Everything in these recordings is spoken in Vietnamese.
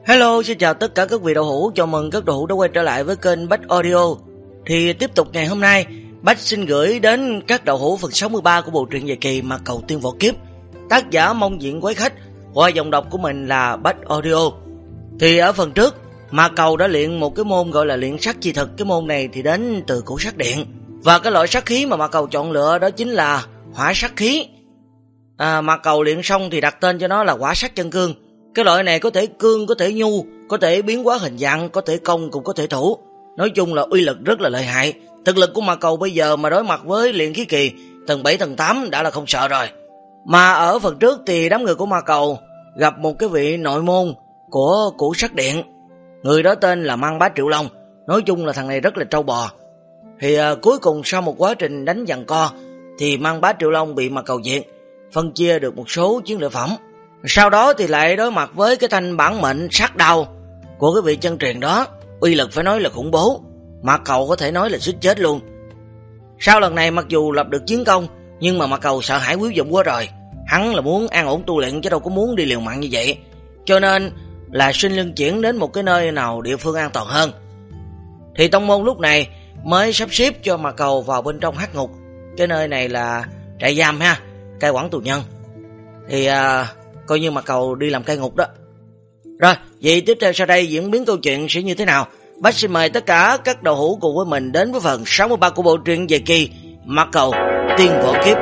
Hello, xin chào tất cả các vị đậu hũ, chào mừng các đậu hũ đã quay trở lại với kênh Bách Audio. Thì tiếp tục ngày hôm nay, Bách xin gửi đến các đậu hũ phần 63 của bộ truyện dài kỳ Mà Cầu Tiên Võ Kiếp. Tác giả mong diện quái khách, qua dòng đọc của mình là Bách Audio. Thì ở phần trước, Mà Cầu đã luyện một cái môn gọi là luyện sắc chi thực. Cái môn này thì đến từ củ sắc điện. Và cái loại sắc khí mà Mà Cầu chọn lựa đó chính là hỏa sắc khí. Mà Cầu luyện xong thì đặt tên cho nó là hỏa sắc chân cương. Cái loại này có thể cương, có thể nhu, có thể biến hóa hình dạng, có thể công cũng có thể thủ. Nói chung là uy lực rất là lợi hại. Thực lực của Mà Cầu bây giờ mà đối mặt với luyện khí kỳ tầng 7 tầng 8 đã là không sợ rồi. Mà ở phần trước thì đám người của Mà Cầu gặp một cái vị nội môn của củ sắc điện. Người đó tên là Mang Bá Triệu Long. Nói chung là thằng này rất là trâu bò. Thì cuối cùng sau một quá trình đánh giằng co thì Mang Bá Triệu Long bị Mà Cầu diệt, phân chia được một số chiến lợi phẩm. Sau đó thì lại đối mặt với cái thanh bản mệnh sát đao của cái vị chân truyền đó. Uy lực phải nói là khủng bố, Mà Cầu có thể nói là suýt chết luôn. Sau lần này mặc dù lập được chiến công, nhưng mà Mà Cầu sợ hãi quý dụng quá rồi. Hắn là muốn an ổn tu luyện chứ đâu có muốn đi liều mạng như vậy. Cho nên là xin luân chuyển đến một cái nơi nào địa phương an toàn hơn. Thì tông môn lúc này mới sắp xếp cho Mà Cầu vào bên trong hắc ngục. Cái nơi này là trại giam ha, cai quản tù nhân. Thì coi như Mà Cầu đi làm cai ngục đó. Rồi, vậy tiếp theo sau đây diễn biến câu chuyện sẽ như thế nào? Bác xin mời tất cả các đầu hữu cùng với mình đến với phần 63 của bộ truyện dài kỳ Mà Cầu Tiên Võ Kiếp.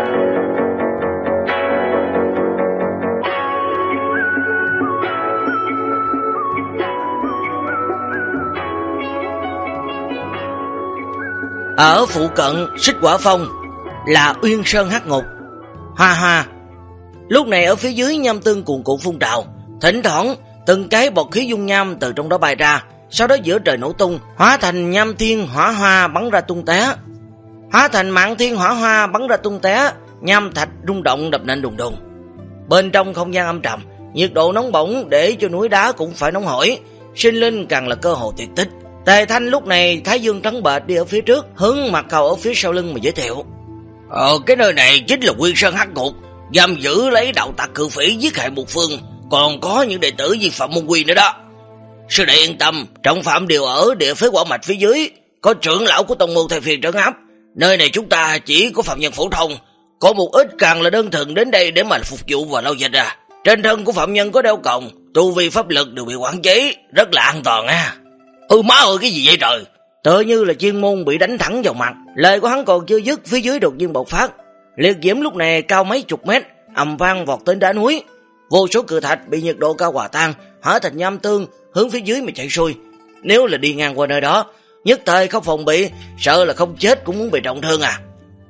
Ở phụ cận Xích Hỏa Phong là Uyên Sơn hắc ngục. Ha. Lúc này ở phía dưới nham tương cuồn cuộn phun trào, thỉnh thoảng từng cái bọt khí dung nham từ trong đó bay ra, sau đó giữa trời nổ tung, hóa thành nham thiên hỏa hoa bắn ra tung té. Hóa thành mạng thiên hỏa hoa bắn ra tung té, nham thạch rung động đập nện đùng đùng. Bên trong không gian âm trầm, nhiệt độ nóng bỏng để cho núi đá cũng phải nóng hổi, sinh linh càng là cơ hội tuyệt tích. Tề Thanh lúc này thái dương trắng bệch đi ở phía trước, hướng Mà Cầu ở phía sau lưng mà giới thiệu. Cái nơi này chính là Uyên Sơn hắc ngục, giam giữ lấy đạo tặc cự phỉ giết hại một phương, còn có những đệ tử vi phạm môn quy nữa đó. Sư đệ yên tâm, trọng phạm đều ở địa phế hỏa mạch phía dưới, có trưởng lão của tông môn thay phiên trấn áp. Nơi này chúng ta chỉ có phạm nhân phổ thông, có một ít càng là đơn thuần đến đây để mà phục vụ và lau dịch à. Trên thân của phạm nhân có đeo còng, tu vi pháp lực đều bị quản chế, rất là an toàn ha. Má ơi, cái gì vậy trời? Tựa như là chuyên môn bị đánh thẳng vào mặt. Lời của hắn còn chưa dứt, phía dưới đột nhiên bộc phát. Liệt diễm lúc này cao mấy chục mét, ầm vang vọt tới đá núi. Vô số cự thạch bị nhiệt độ cao hòa tan, hóa thành nham tương hướng phía dưới mà chạy xuôi. Nếu là đi ngang qua nơi đó, nhất thời không phòng bị, sợ là không chết cũng muốn bị trọng thương à.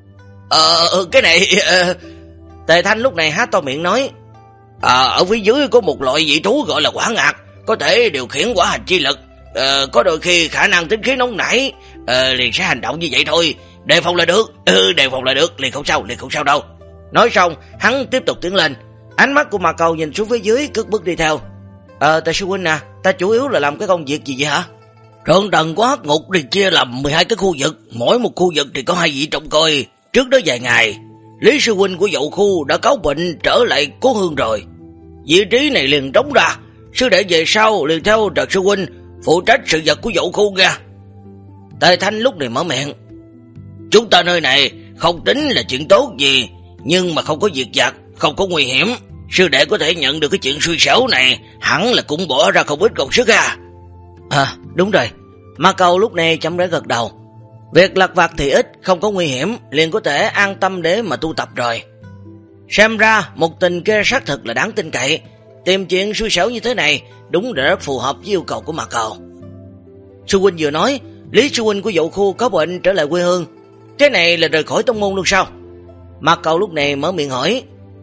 Cái này Tề Thanh lúc này há to miệng nói. Ở phía dưới có một loại dị thú gọi là hỏa ngạc, có thể điều khiển hỏa hành chi lực. Có đôi khi khả năng tính khí nóng nảy, liền sẽ hành động như vậy thôi. Đề phòng là được, đề phòng là được, liền không sao đâu. Nói xong, hắn tiếp tục tiến lên. Ánh mắt của Mà Cầu nhìn xuống phía dưới, cất bước đi theo. Tại sư huynh à, ta chủ yếu là làm cái công việc gì vậy hả? Thượng tầng của hắc ngục thì chia làm 12 cái khu vực, mỗi một khu vực thì có 2 vị trông coi. Trước đó vài ngày, Lý sư huynh của dậu khu đã cáo bệnh trở lại Cố Hương rồi. Vị trí này liền trống ra, sư đệ về sau liền theo Trần sư huynh phụ trách sự vật của dậu khu ra. Tề Thanh lúc này mở miệng. Chúng ta nơi này không tính là chuyện tốt gì, nhưng mà không có việc vặt, không có nguy hiểm. Sư đệ có thể nhận được cái chuyện xui xẻo này, hẳn là cũng bỏ ra không ít công sức à. Đúng rồi. Mà Cầu lúc này chậm rãi gật đầu. Việc lặt vặt thì ít, không có nguy hiểm, liền có thể an tâm để mà tu tập rồi. Xem ra một tình kia xác thực là đáng tin cậy. Tìm chuyện xui xẻo như thế này đúng là rất phù hợp với yêu cầu của Mà Cầu. Sư huynh vừa nói, Lý sư huynh của dậu khu có bệnh trở lại quê hương. Cái này là rời khỏi tông môn luôn sao? Mà Cầu lúc này mở miệng hỏi.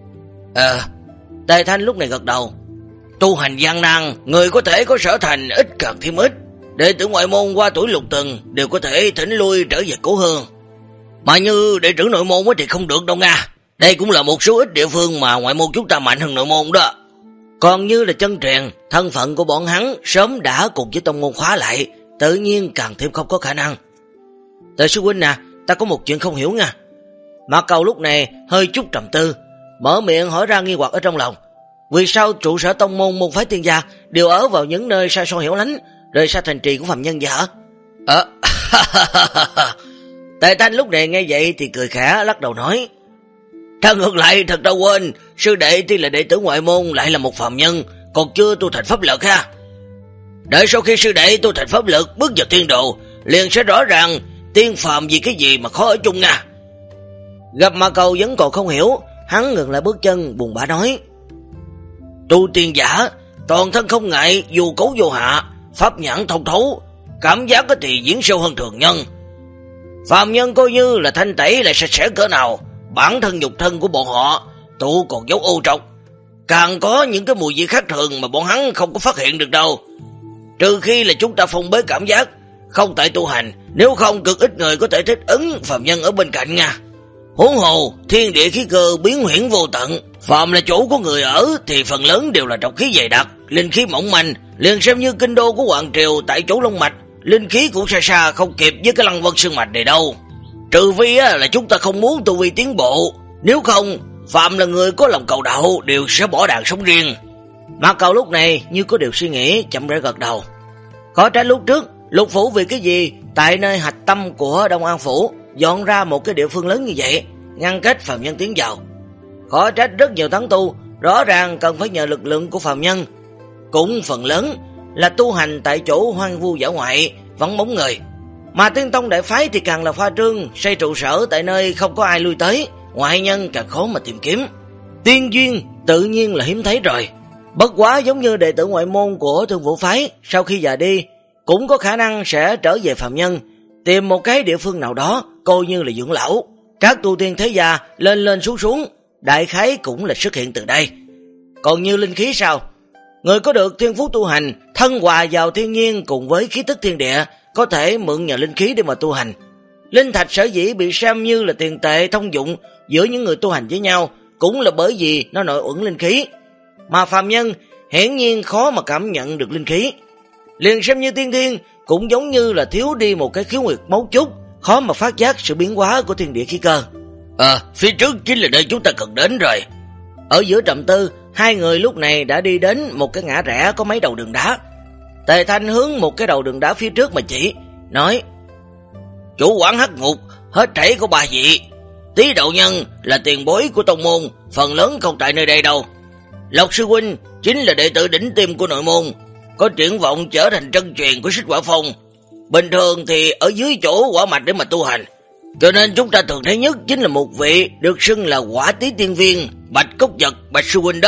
Tề Thanh lúc này gật đầu. Tu hành gian nan, người có thể có sở thành ít càng thêm ít. Đệ tử ngoại môn qua tuổi lục tuần đều có thể thỉnh lui trở về Cố Hương. Mà như đệ tử nội môn thì không được đâu nha. Đây cũng là một số ít địa phương mà ngoại môn chúng ta mạnh hơn nội môn đó. Còn như là chân truyền, thân phận của bọn hắn sớm đã cùng với tông môn khóa lại, tự nhiên càng thêm không có khả năng. Tề sư huynh nè, ta có một chuyện không hiểu nha. Mà Cầu lúc này hơi chút trầm tư, mở miệng hỏi ra nghi hoặc ở trong lòng. Vì sao trụ sở tông môn môn phái tiên gia đều ở vào những nơi xa xôi hẻo lánh, rời xa thành trì của phàm nhân vậy hả? Tề Thanh lúc này nghe vậy thì cười khẽ lắc đầu nói: "Ta ngược lại thật đã quên, sư đệ tuy là đệ tử ngoại môn lại là một phàm nhân, còn chưa tu thành pháp lực ha. Đợi sau khi sư đệ tu thành pháp lực bước vào tiên độ, liền sẽ rõ ràng tiên phàm vì cái gì mà khó ở chung nha." Gặp Mạc Cầu vẫn còn không hiểu, hắn ngừng lại bước chân buồn bã nói: "Tu tiên giả, toàn thân không ngại, dù cấu vô hạ, pháp nhãn thông thấu, cảm giác thì diễn sâu hơn thường nhân. Phàm nhân coi như là thanh tẩy lại sạch sẽ cỡ nào, bản thân nhục thân của bọn họ tụ còn dấu ô trọc, càng có những cái mùi vị khác thường mà bọn hắn không có phát hiện được đâu. Trừ khi là chúng ta phong bế cảm giác, không tại tu hành, nếu không cực ít người có thể thích ứng phàm nhân ở bên cạnh nha. Huống hồ, thiên địa khí cơ biến huyễn vô tận, phàm là chỗ của người ở thì phần lớn đều là độc khí dày đặc, linh khí mỏng manh, liền xem như kinh đô của Hoàng Triều tại chỗ Long Mạch, linh khí cũng xa xa không kịp với cái Lăng Vân Sơn Mạch này đâu. Trừ phi là chúng ta không muốn tu vi tiến bộ, nếu không, phàm là người có lòng cầu đạo đều sẽ bỏ đàn sống riêng." Mạc Cầu lúc này như có điều suy nghĩ, chậm rãi gật đầu. Khó trách lúc trước Lục Phủ vì cái gì tại nơi hạch tâm của Đông An Phủ dọn ra một cái địa phương lớn như vậy, ngăn cách phàm nhân tiến vào. Khó trách rất nhiều tán tu rõ ràng cần phải nhờ lực lượng của phàm nhân, cũng phần lớn là tu hành tại chỗ hoang vu dã ngoại, vắng bóng người. Mà Tiên Tông đại phái thì càng là khoa trương, xây trụ sở tại nơi không có ai lui tới, ngoại nhân càng khó mà tìm kiếm. Tiên duyên tự nhiên là hiếm thấy rồi. Bất quá giống như đệ tử ngoại môn của Thương Vũ phái, sau khi già đi cũng có khả năng sẽ trở về phàm nhân, tìm một cái địa phương nào đó coi như là dưỡng lão. Các tu tiên thế gia lên lên xuống xuống, đại khái cũng là xuất hiện từ đây. Còn như linh khí sao? Người có được thiên phú tu hành, thân hòa vào thiên nhiên cùng với khí tức thiên địa, có thể mượn nhờ linh khí để mà tu hành. Linh thạch sở dĩ bị xem như là tiền tệ thông dụng giữa những người tu hành với nhau, cũng là bởi vì nó nội uẩn linh khí. Mà phàm nhân hiển nhiên khó mà cảm nhận được linh khí. Liền xem như tiên thiên cũng giống như là thiếu đi một cái khiếu nguyệt mấu chốt, khó mà phát giác sự biến hóa của thiên địa khí cơ. Phía trước chính là nơi chúng ta cần đến rồi. Ở giữa trầm tư, hai người lúc này đã đi đến một cái ngã rẽ có mấy đầu đường đá. Tề Thanh hướng một cái đầu đường đá phía trước mà chỉ, nói: "Chủ quán Hắc Ngục hết thảy có 3 vị. Tý đạo nhân là tiền bối của tông môn, phần lớn không tại nơi đây đâu. Lộc sư huynh chính là đệ tử đỉnh tiêm của nội môn, có triển vọng trở thành chân truyền của Xích Hỏa Phong. Bình thường thì ở dưới chỗ hỏa mạch để mà tu hành, cho nên chúng ta thường thấy nhất chính là một vị được xưng là Hỏa Tí Tiên Viên, Bạch Cốc Vật, Bạch sư huynh đó."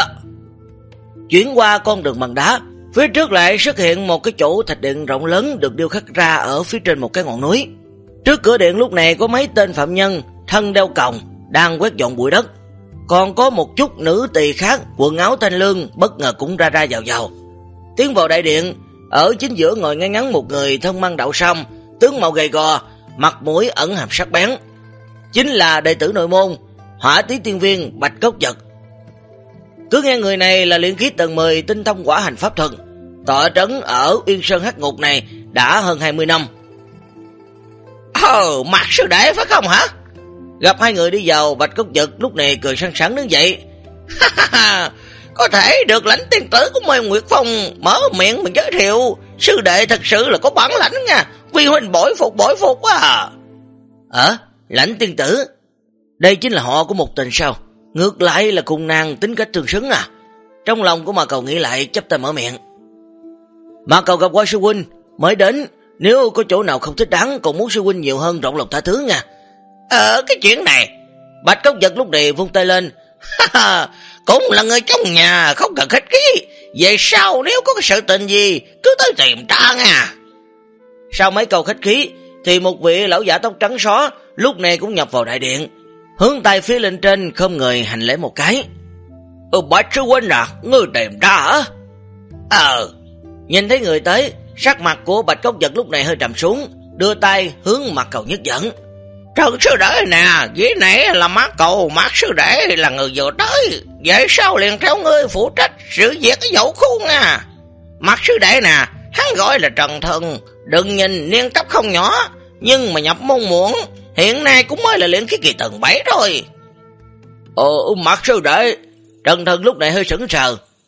Chuyển qua con đường bằng đá, phía trước lại xuất hiện một cái chỗ thạch điện rộng lớn được điêu khắc ra ở phía trên một cái ngọn núi. Trước cửa điện lúc này có mấy tên phạm nhân thân đeo còng đang quét dọn bụi đất, còn có một chút nữ tỳ khác quần áo thanh lương bất ngờ cũng ra vào. Tiến vào đại điện, ở chính giữa ngồi ngay ngắn một người thân mang đạo sâm, tướng mạo gầy gò, mặt mũi ẩn hàm sắc bén, chính là đệ tử nội môn Hỏa Tí Tiên Viên Bạch Cốc Vật. Cứ nghe người này là luyện khí tầng 10 tinh thông quả hành pháp thuật, tọa trấn ở Uyên Sơn Hắc Ngục này đã hơn 20 năm. Mạc sư đệ phải không hả? Gặp hai người đi vào, Bạch Cốc Vật lúc này cười sẵn sẵn đứng dậy. Có thể được lãnh tiên tử của Mê Nguyệt Phong mở miệng mình giới thiệu, sư đệ thật sự là có bản lãnh nha, vi huynh bội phục quá à. Lãnh tiên tử, đây chính là họ của một tình sao? Ngược lại là cùng nàng tính cách tương xứng à? Trong lòng của Mạc Cầu nghĩ lại, chắp tay mở miệng. Mạc Cầu gặp qua sư huynh mới đến, nếu có chỗ nào không thích đáng còn muốn sư huynh nhiều hơn rộng lòng tha thứ nha. Cái chuyện này, Bạch Cốc Vật lúc này vung tay lên. Cũng là người trong nhà, không cần khách khí, về sau nếu có cái sự tình gì cứ tới tìm ta nha. Sau mấy câu khách khí thì một vị lão giả tóc trắng xóa lúc này cũng nhập vào đại điện, hướng tay phía lên trên không người hành lễ một cái. Bạch sư huynh à, ngươi tìm ta hả? Nhìn thấy người tới, sắc mặt của Bạch Cốc Vật lúc này hơi trầm xuống, đưa tay hướng Mạc Cầu nhất dẫn. Trần sư đệ nè, ghế này là Mạc Cầu, Mạc sư đệ là người vừa tới, vậy sao liền theo ngươi phụ trách sự việc cái dậu khu nha. Mạc sư đệ nè, hắn gọi là Trần Thần, đừng nhìn niên cấp không nhỏ, nhưng mà nhập môn muộn, hiện nay cũng mới là luyện khí kỳ tầng 7 thôi. Mạc sư đệ, Trần Thần lúc này hơi sững sờ,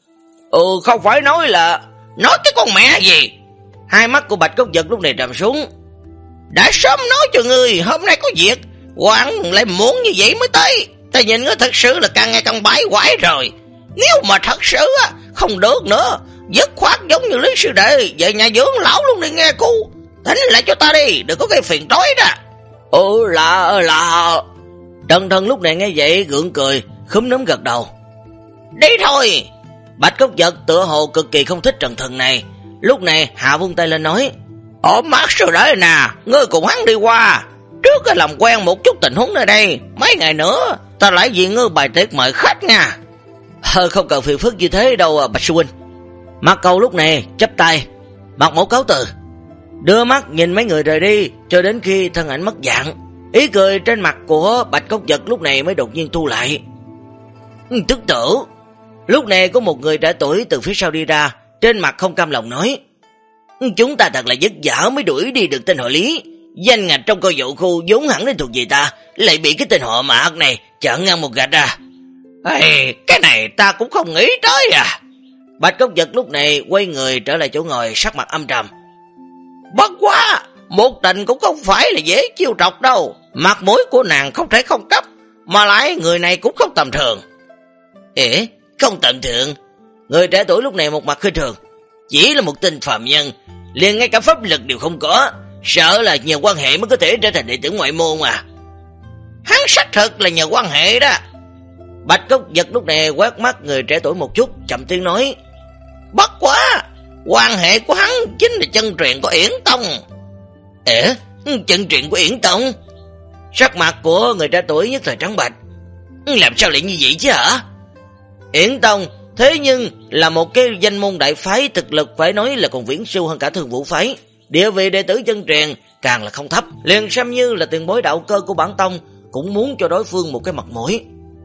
Không phải nói là... Nói cái con mẹ gì? Hai mắt của Bạch Cốt Vật lúc này trầm xuống. Đã sớm nói cho ngươi hôm nay có việc, Hoàng lại muốn như vậy mới tới. Ta nhìn ngươi thật sự là càng ngày càng bãi quải rồi. Nếu mà thật sự không được nữa, dứt khoát giống như Lý sư đệ về nhà dưỡng lão luôn đi nghe cô. Thỉnh lại cho ta đi, đừng có gây phiền toái đó. Là... Trần Thần lúc này nghe vậy gượng cười, khúm núm gật đầu. Đi thôi. Bạch Cốt Vật tựa hồ cực kỳ không thích Trần Thần này. Lúc này Hạ vung tay lên nói, mắt sư đệ nè, ngươi cùng hắn đi qua. Trước làm quen một chút tình huống nơi đây, mấy ngày nữa ta lại vì ngươi bài tiệc mời khách nha. Không cần phiền phức như thế đâu Bạch sư huynh. Mạc Cầu lúc này chắp tay, Bạch Mẫu cáo từ, đưa mắt nhìn mấy người rời đi cho đến khi thân ảnh mất dạng. Ý cười trên mặt của Bạch Cốt Vật lúc này mới đột nhiên thu lại. Tức tử. Lúc này có một người trẻ tuổi từ phía sau đi ra, trên mặt không cam lòng nói, chúng ta thật là vất vả mới đuổi đi được tên họ Lý. Danh ngạch trong coi dụ khu vốn hẳn nên thuộc về ta, lại bị cái tên họ Mạc này chặn ngang một gạch à. Cái này ta cũng không nghĩ tới à. Bạch Cốt Vật lúc này quay người trở lại chỗ ngồi, sắc mặt âm trầm. Bất quá, một tình cũng không phải là dễ chiêu trọc đâu. Mặt mũi của nàng không thể không cấp, mà lại người này cũng không tầm thường. Không tầm thường? Người trẻ tuổi lúc này một mặt khinh thường. Chỉ là một tên phàm nhân, liền ngay cả pháp lực đều không có, sợ là nhờ quan hệ mới có thể trở thành đệ tử ngoại môn mà. Hắn xác thực là nhờ quan hệ đó. Bạch Cốt Vật lúc này quét mắt người trẻ tuổi một chút, chậm tiếng nói, bất quá, quan hệ của hắn chính là chân truyền của Yển Tông. Chân truyền của Yển Tông? Sắc mặt của người trẻ tuổi nhất thời trắng bạch. Làm sao lại như vậy chứ hả? Yển Tông thế nhưng là một cái danh môn đại phái, thực lực phải nói là còn viễn siêu hơn cả Thương Vũ phái. Địa vị đệ tử chân truyền càng là không thấp, liền xem như là tiền bối đạo cơ của bản tông cũng muốn cho đối phương một cái mặt mũi.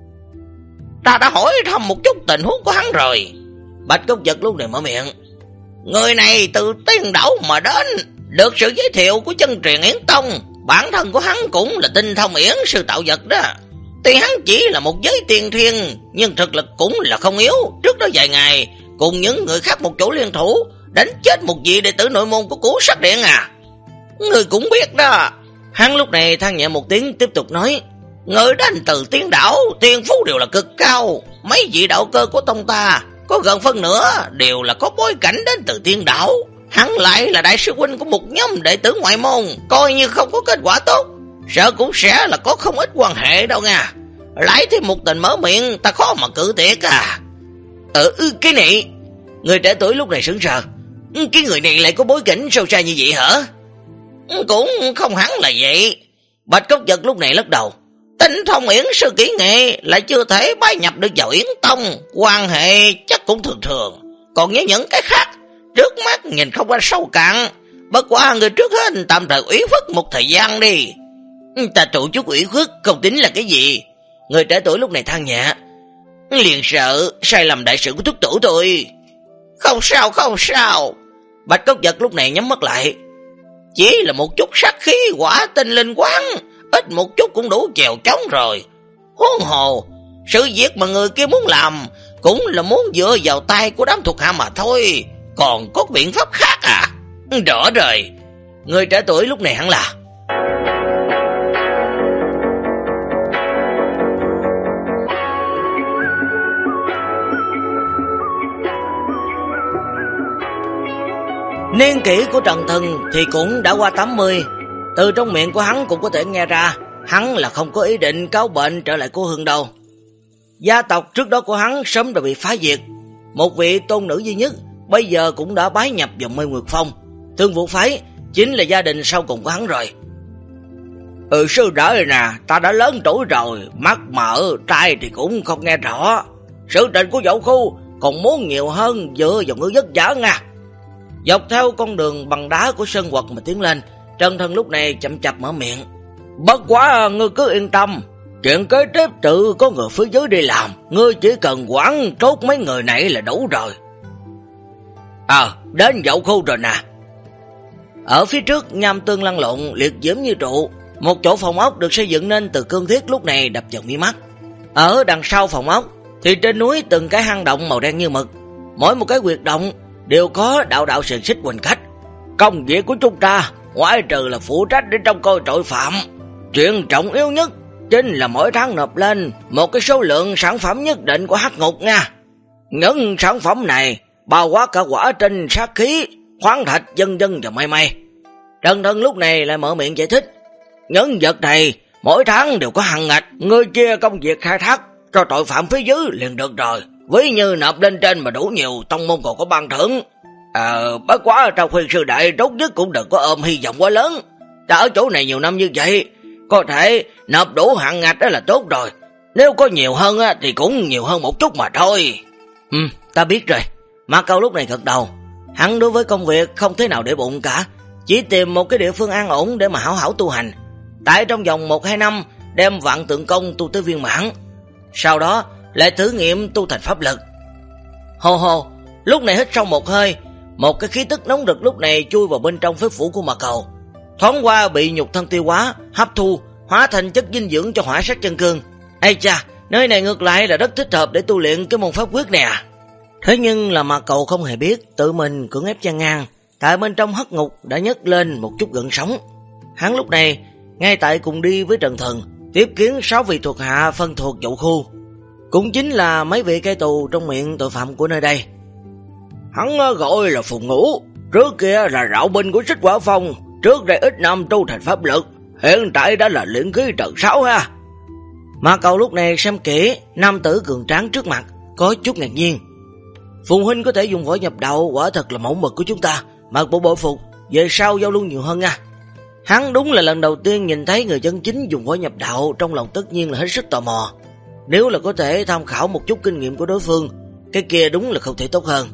Ta đã hỏi thăm một chút tình huống của hắn rồi. Bạch Cốt Vật lúc này mở miệng. Người này từ Tiên Đảo mà đến, được sự giới thiệu của chân truyền Yển Tông. Bản thân của hắn cũng là tinh thông yển sư tạo vật đó. Tuy hắn chỉ là một giới tiên thiên, nhưng thực lực cũng là không yếu. Trước đó vài ngày, cùng những người khác một chỗ liên thủ, đánh chết một vị đệ tử nội môn của Cửu Sắc Điện à. Người cũng biết đó. Hắn lúc này than nhẹ một tiếng, tiếp tục nói, người đến từ Tiên Đảo, tiên phú đều là cực cao. Mấy vị đạo cơ của tông ta, có gần phân nửa đều là có bối cảnh đến từ Tiên Đảo. Hắn lại là đại sư huynh của một nhóm đệ tử ngoại môn, coi như không có kết quả tốt, sợ cũng sẽ là có không ít quan hệ đâu nha. Lại thêm một tình mở miệng, ta khó mà cự tuyệt à. Cái này... Người trẻ tuổi lúc này sững sờ. Cái người này lại có bối cảnh sâu xa như vậy hả? Cũng không hẳn là vậy. Bạch Cốt Vật lúc này lắc đầu. Tinh thông yển sư kỹ nghệ lại chưa thể bái nhập được vào Yển Tông, quan hệ chắc cũng thường thường. Còn với những cái khác, trước mắt nhìn không qua sâu cạn. Bất quá người trước hết tạm thời ủy khuất một thời gian đi. Ta trụ chút ủy khuất không tính là cái gì. Người trẻ tuổi lúc này than nhẹ. Liền sợ sai lầm đại sự của thúc tổ tôi. Không sao. Bạch Cốt Vật lúc này nhắm mắt lại. Chỉ là một chút sát khí quả tinh linh quán, ít một chút cũng đủ chèo chống rồi. Huống hồ, sự việc mà người kia muốn làm cũng là muốn dựa vào tay của đám thuộc hạ mà thôi. Còn có biện pháp khác à? Rõ rồi. Người trẻ tuổi lúc này hẳn là niên kỷ của Trần Thần thì cũng đã qua 80. Từ trong miệng của hắn cũng có thể nghe ra hắn là không có ý định cáo bệnh trở lại cô Hương đâu. Gia tộc trước đó của hắn sớm đã bị phá diệt. Một vị tôn nữ duy nhất bây giờ cũng đã bái nhập vào Mê Nguyệt Phong. Thương Vũ phái chính là gia đình sau cùng của hắn rồi. Sư đệ nè, ta đã lớn tuổi rồi, mắt mở, trai thì cũng không nghe rõ. Sự tình của dậu khu còn muốn nhiều hơn dựa vào ngư vất vả nha. Dọc theo con đường bằng đá của sơn quật mà tiến lên, Trần Thần lúc này chậm chạp mở miệng. Bất quá ngươi cứ yên tâm, chuyện kế tiếp tự có người phía dưới đi làm, ngươi chỉ cần quản tốt mấy người này là đủ rồi. Đến dậu khu rồi nè. Ở phía trước nham tương lăn lộn, liệt diễm như trụ. Một chỗ phòng ốc được xây dựng nên từ cương thiết lúc này đập vào mi mắt. Ở đằng sau phòng ốc thì trên núi từng cái hang động màu đen như mực. mỗi một cái huyệt động đều có đạo xiềng xích quanh khách. Công việc của chúng ta ngoại trừ là phụ trách để trông coi tội phạm, chuyện trọng yếu nhất chính là mỗi tháng nộp lên một cái số lượng sản phẩm nhất định của hắc ngục nha. Những sản phẩm này bao quát cả quả trinh, sát khí, khoáng thạch, vân vân và may. Trần Thân lúc này lại mở miệng giải thích. Những vật này mỗi tháng đều có hạn ngạch, người chia công việc khai thác cho tội phạm phía dưới liền được rồi. Ví như nộp lên trên mà đủ nhiều, tông môn còn có ban thưởng. Bất quá trong khuyên sư đại tốt nhất cũng đừng có ôm hy vọng quá lớn. Ta ở chỗ này nhiều năm như vậy, có thể nộp đủ hạn ngạch đó là tốt rồi. Nếu có nhiều hơn thì cũng nhiều hơn một chút mà thôi. Ta biết rồi. Mã Câu lúc này gật đầu. Hắn đối với công việc không thế nào để bụng cả, chỉ tìm một cái địa phương an ổn để mà hảo hảo tu hành. Tại trong vòng 1-2 năm đem vạn tượng công tu tới viên mãn, sau đó lại thử nghiệm tu thành pháp lực. Hồ, lúc này hít sâu một hơi, một cái khí tức nóng rực lúc này chui vào bên trong phế phủ của Mã Cầu, thoáng qua bị nhục thân tiêu hóa, hấp thu, hóa thành chất dinh dưỡng cho hỏa sát chân cương. Ây cha, nơi này ngược lại là rất thích hợp để tu luyện cái môn pháp quyết này à. Thế nhưng là Mã Cầu không hề biết, tự mình cưỡng ép chen ngang, tại bên trong hắc ngục đã nhấc lên một chút gợn sóng. Hắn lúc này ngay tại cùng đi với Trần Thần, tiếp kiến 6 vị thuộc hạ phân thuộc dậu khu, cũng chính là mấy vị cai tù trong miệng tội phạm của nơi đây. Hắn gọi là Phùng Ngũ, trước kia là rạo binh của Xích Quả Phong, trước đây ít năm tu thành pháp lực, hiện tại đã là luyện khí tầng 6 ha. Mã Cầu lúc này xem kỹ nam tử cường tráng trước mặt, có chút ngạc nhiên. Phùng huynh có thể dùng võ nhập đạo, quả thật là mẫu mực của chúng ta, mặc bộ bội phục, về sau giao lưu nhiều hơn nha. Hắn đúng là lần đầu tiên nhìn thấy người chân chính dùng võ nhập đạo, trong lòng tất nhiên là hết sức tò mò. Nếu là có thể tham khảo một chút kinh nghiệm của đối phương, cái kia đúng là không thể tốt hơn.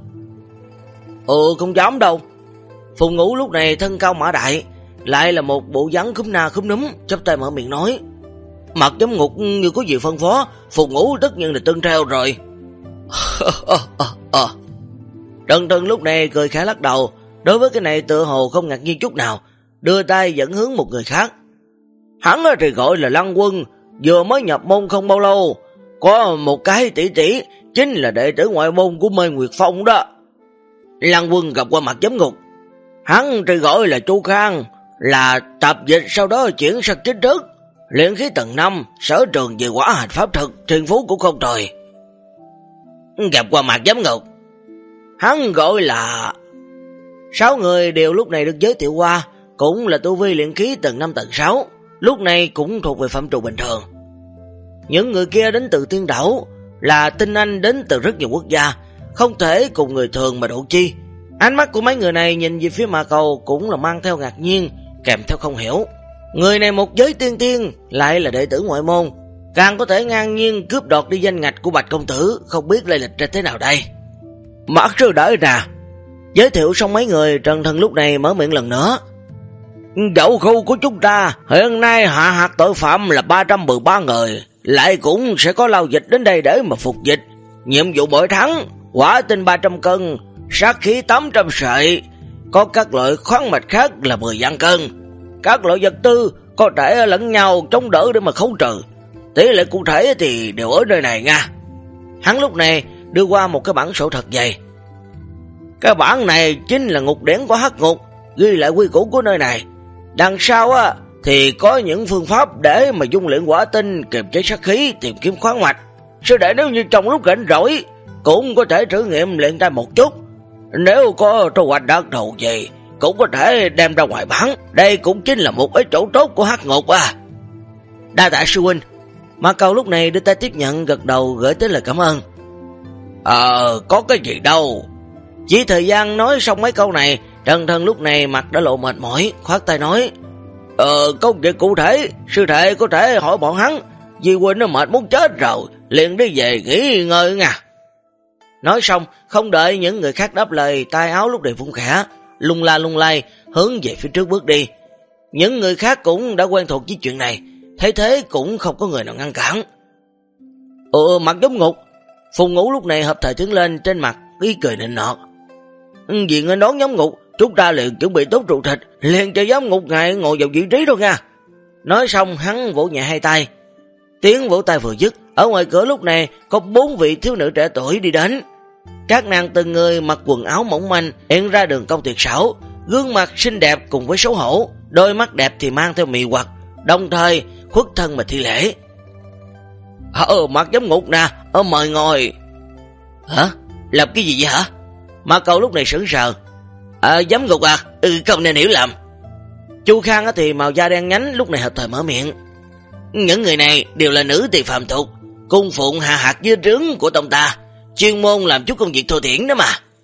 Không dám đâu. Phùng Ngũ lúc này thân cao mã đại, lại là một bộ dáng khúm na khúm núm, chắp tay mở miệng nói. Mặt giám ngục như có gì phân phó, Phùng Ngũ tất nhiên là tuân theo rồi. Trần Trần lúc này cười khẽ lắc đầu, đối với cái này tựa hồ không ngạc nhiên chút nào, đưa tay dẫn hướng một người khác. Hắn thì gọi là Lăng Quân, vừa mới nhập môn không bao lâu, có một cái tỷ tỷ chính là đệ tử ngoại môn của Mê Nguyệt Phong đó. Lăng Quân gặp qua mặt giám ngục. Hắn thì gọi là Chu Khang, là tập dịch sau đó chuyển sang chính thức, luyện khí tầng 5, sở trường về quả hành pháp thực, thiên phú cũng không tồi. Gặp qua mặt giám ngục. Hắn gọi là... 6 người đều lúc này được giới thiệu qua, cũng là tu vi luyện khí tầng 5 tầng 6, lúc này cũng thuộc về phạm trù bình thường. Những người kia đến từ Tiên Đảo, là tinh anh đến từ rất nhiều quốc gia, không thể cùng người thường mà độ chi. Ánh mắt của mấy người này nhìn về phía Mã Cầu cũng là mang theo ngạc nhiên, kèm theo không hiểu. Người này một giới tiên tiên, lại là đệ tử ngoại môn, càng có thể ngang nhiên cướp đoạt đi danh ngạch của Bạch công tử, không biết lai lịch ra thế nào đây. Mạc sư đợi nè. Giới thiệu xong mấy người, Trần Thần lúc này mở miệng lần nữa. Dậu khu của chúng ta hiện nay hạ hạt tội phạm là 313 người, lại cũng sẽ có lao dịch đến đây để mà phục dịch. Nhiệm vụ mỗi tháng, quả tinh 300 cân, sát khí 800 sợi, có các loại khoáng mạch khác là 10 vạn cân. Các loại vật tư có thể lẫn nhau chống đỡ để mà khấu trừ. Tỷ lệ cụ thể thì đều ở nơi này nha. Hắn lúc này đưa qua một cái bản sổ thật dày. Cái bản này chính là ngục điển của hắc ngục, ghi lại quy củ của nơi này. Đằng sau thì có những phương pháp để mà dung luyện quả tinh, kiềm chế sát khí, tìm kiếm khoáng mạch. Sư đệ nếu như trong lúc rảnh rỗi cũng có thể thử nghiệm luyện tay một chút. Nếu có thu hoạch đặc thù gì cũng có thể đem ra ngoài bán. Đây cũng chính là một cái chỗ tốt của hắc ngục à. Đa tạ sư huynh. Mã Cầu lúc này đưa tay tiếp nhận, gật đầu gửi tới lời cảm ơn. Có cái gì đâu. Chỉ thời gian nói xong mấy câu này, Trần Thần lúc này mặt đã lộ mệt mỏi, khoát tay nói. Công việc cụ thể, sư đệ có thể hỏi bọn hắn. Di huynh nó mệt muốn chết rồi, liền đi về nghỉ ngơi nha. Nói xong, không đợi những người khác đáp lời, tay áo lúc này vung khẽ, lung lay, hướng về phía trước bước đi. Những người khác cũng đã quen thuộc với chuyện này, thấy thế cũng không có người nào ngăn cản. Mặt giám ngục. Phùng Ngũ lúc này hợp thời tiến lên, trên mặt ý cười nịnh nọt. Vì người đón giám ngục, chúng ta liền chuẩn bị tốt rượu thịt, liền cho giám ngục ngài ngồi vào vị trí đâu nha. Nói xong hắn vỗ nhẹ hai tay. Tiếng vỗ tay vừa dứt, ở ngoài cửa lúc này có 4 vị thiếu nữ trẻ tuổi đi đến. Các nàng từng người mặc quần áo mỏng manh, hiện ra đường cong tuyệt xảo, gương mặt xinh đẹp cùng với xấu hổ, đôi mắt đẹp thì mang theo mị hoặc, đồng thời khuất thân mà thi lễ. Mặt giám ngục nè, mời ngồi. Hả? Làm cái gì vậy hả? Mạc Cầu lúc này sững sờ. Giám ngục à? Không nên hiểu lầm. Chu Khang thì màu da đen nhánh lúc này hợp thời mở miệng. Những người này đều là nữ tỳ phàm tục, cung phụng hạ hạt dưới trướng của tông ta, chuyên môn làm chút công việc thô thiển đó mà.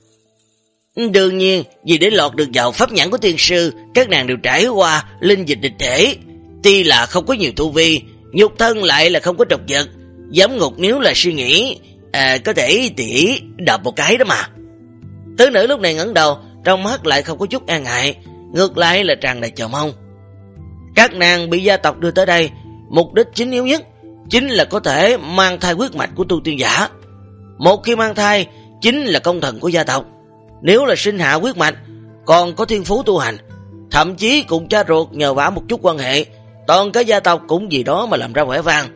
Đương nhiên, vì để lọt được vào pháp nhãn của tiên sư, các nàng đều trải qua linh dịch địch thể. Tuy là không có nhiều tu vi, nhục thân lại là không có trọc vật. Giám ngục nếu là suy nghĩ, có thể tỉ đập một cái đó mà. Tứ nữ lúc này ngẩng đầu, trong mắt lại không có chút e ngại, ngược lại là tràn đầy chờ mong. Các nàng bị gia tộc đưa tới đây, mục đích chính yếu nhất chính là có thể mang thai huyết mạch của tu tiên giả. Một khi mang thai chính là công thần của gia tộc. Nếu là sinh hạ huyết mạch, còn có thiên phú tu hành, thậm chí cùng cha ruột nhờ vả một chút quan hệ, toàn cả gia tộc cũng vì đó mà làm ra vẻ vang.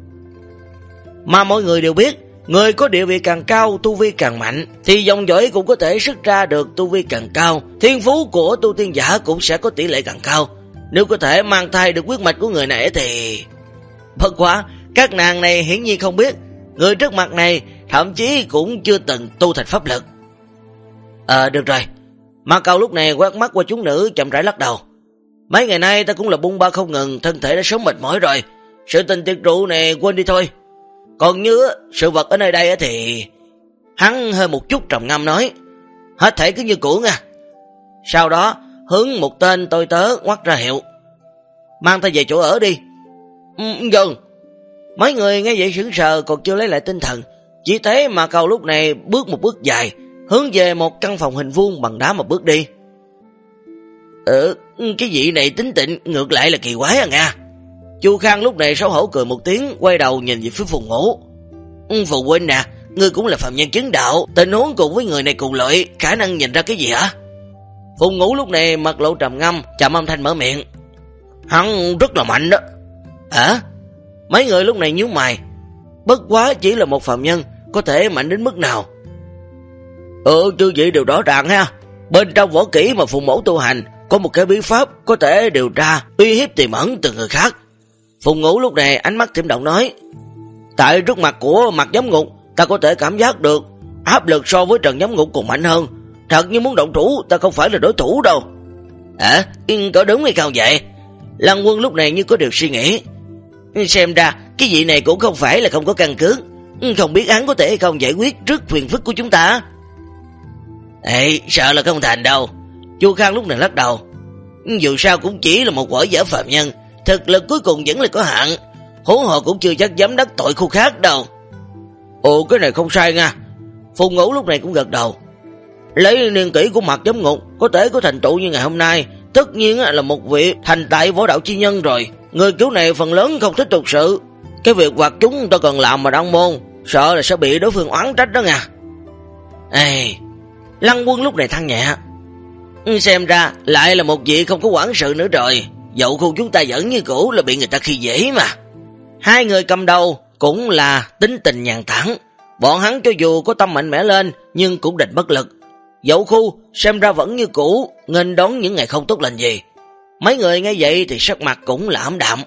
Mà mọi người đều biết, người có địa vị càng cao, tu vi càng mạnh, thì dòng dõi cũng có thể xuất ra được tu vi càng cao, thiên phú của tu tiên giả cũng sẽ có tỷ lệ càng cao. Nếu có thể mang thai được huyết mạch của người này thì... Bất quá, các nàng này hiển nhiên không biết, người trước mặt này thậm chí cũng chưa từng tu thành pháp lực. Được rồi. Mạc Cầu lúc này quét mắt qua chúng nữ, chậm rãi lắc đầu. Mấy ngày nay ta cũng là bung ba không ngừng, thân thể đã sớm mệt mỏi rồi. Sự tình tiệc rượu này quên đi thôi. Còn như sự vật ở nơi đây thì... Hắn hơi một chút trầm ngâm nói. Hết thảy cứ như cũ nha. Sau đó hướng một tên tôi tớ ngoắt ra hiệu. Mang ta về chỗ ở đi. Vâng. Mấy người nghe vậy sững sờ, còn chưa lấy lại tinh thần. Chỉ thấy Mạc Cầu lúc này bước một bước dài, hướng về một căn phòng hình vuông bằng đá mà bước đi. Cái vị này tính tịnh ngược lại là kỳ quái à nha. Chu Khang lúc này xấu hổ cười một tiếng, quay đầu nhìn về phía Phùng Ngũ. Phụ huynh nè, ngươi cũng là phàm nhân chứng đạo, tình huống cùng với người này cùng loại, khả năng nhìn ra cái gì hả? Phùng Ngũ lúc này mặt lộ trầm ngâm, chậm âm thanh mở miệng. Hắn rất là mạnh đó. Hả? Mấy người lúc này nhíu mày. Bất quá chỉ là một phàm nhân, có thể mạnh đến mức nào? Chư vị đều rõ ràng ha. Bên trong võ kỹ mà Phùng Mẫu tu hành, có một cái bí pháp có thể điều tra, uy hiếp tiềm ẩn từ người khác. Phùng Ngũ lúc này ánh mắt thiểm động nói. Tại trước mặt của Mạc giám ngục, ta có thể cảm giác được áp lực so với Trần giám ngục còn mạnh hơn. Thật như muốn động thủ, ta không phải là đối thủ đâu. Có đúng hay không vậy? Lăng Quân lúc này như có điều suy nghĩ. Xem ra cái vị này cũng không phải là không có căn cứ. Không biết hắn có thể hay không giải quyết trước phiền phức của chúng ta. Sợ là không thành đâu. Chu Khang lúc này lắc đầu. Dù sao cũng chỉ là một võ giả phạm nhân, thực lực cuối cùng vẫn là có hạn. Huống họ cũng chưa chắc dám đắc tội khu khác đâu. Cái này không sai nha. Phùng Ngũ lúc này cũng gật đầu. Lấy niên kỷ của Mạc giám ngục, có thể có thành tựu như ngày hôm nay, tất nhiên là một vị thành tại võ đạo chi nhân rồi. Người kiểu này phần lớn không thích thực sự. Cái việc hoặc chúng ta cần làm mà đăng môn, sợ là sẽ bị đối phương oán trách đó nha. Lăng Quân lúc này than nhẹ. Xem ra lại là một vị không có quản sự nữa rồi. Dẫu khu chúng ta vẫn như cũ là bị người ta khi dễ mà. Hai người cầm đầu cũng là tính tình nhàn thẳng. Bọn hắn cho dù có tâm mạnh mẽ lên, nhưng cũng địch bất lực. Dẫu khu xem ra vẫn như cũ, nghênh đón những ngày không tốt lành gì. Mấy người nghe vậy thì sắc mặt cũng là ảm đạm.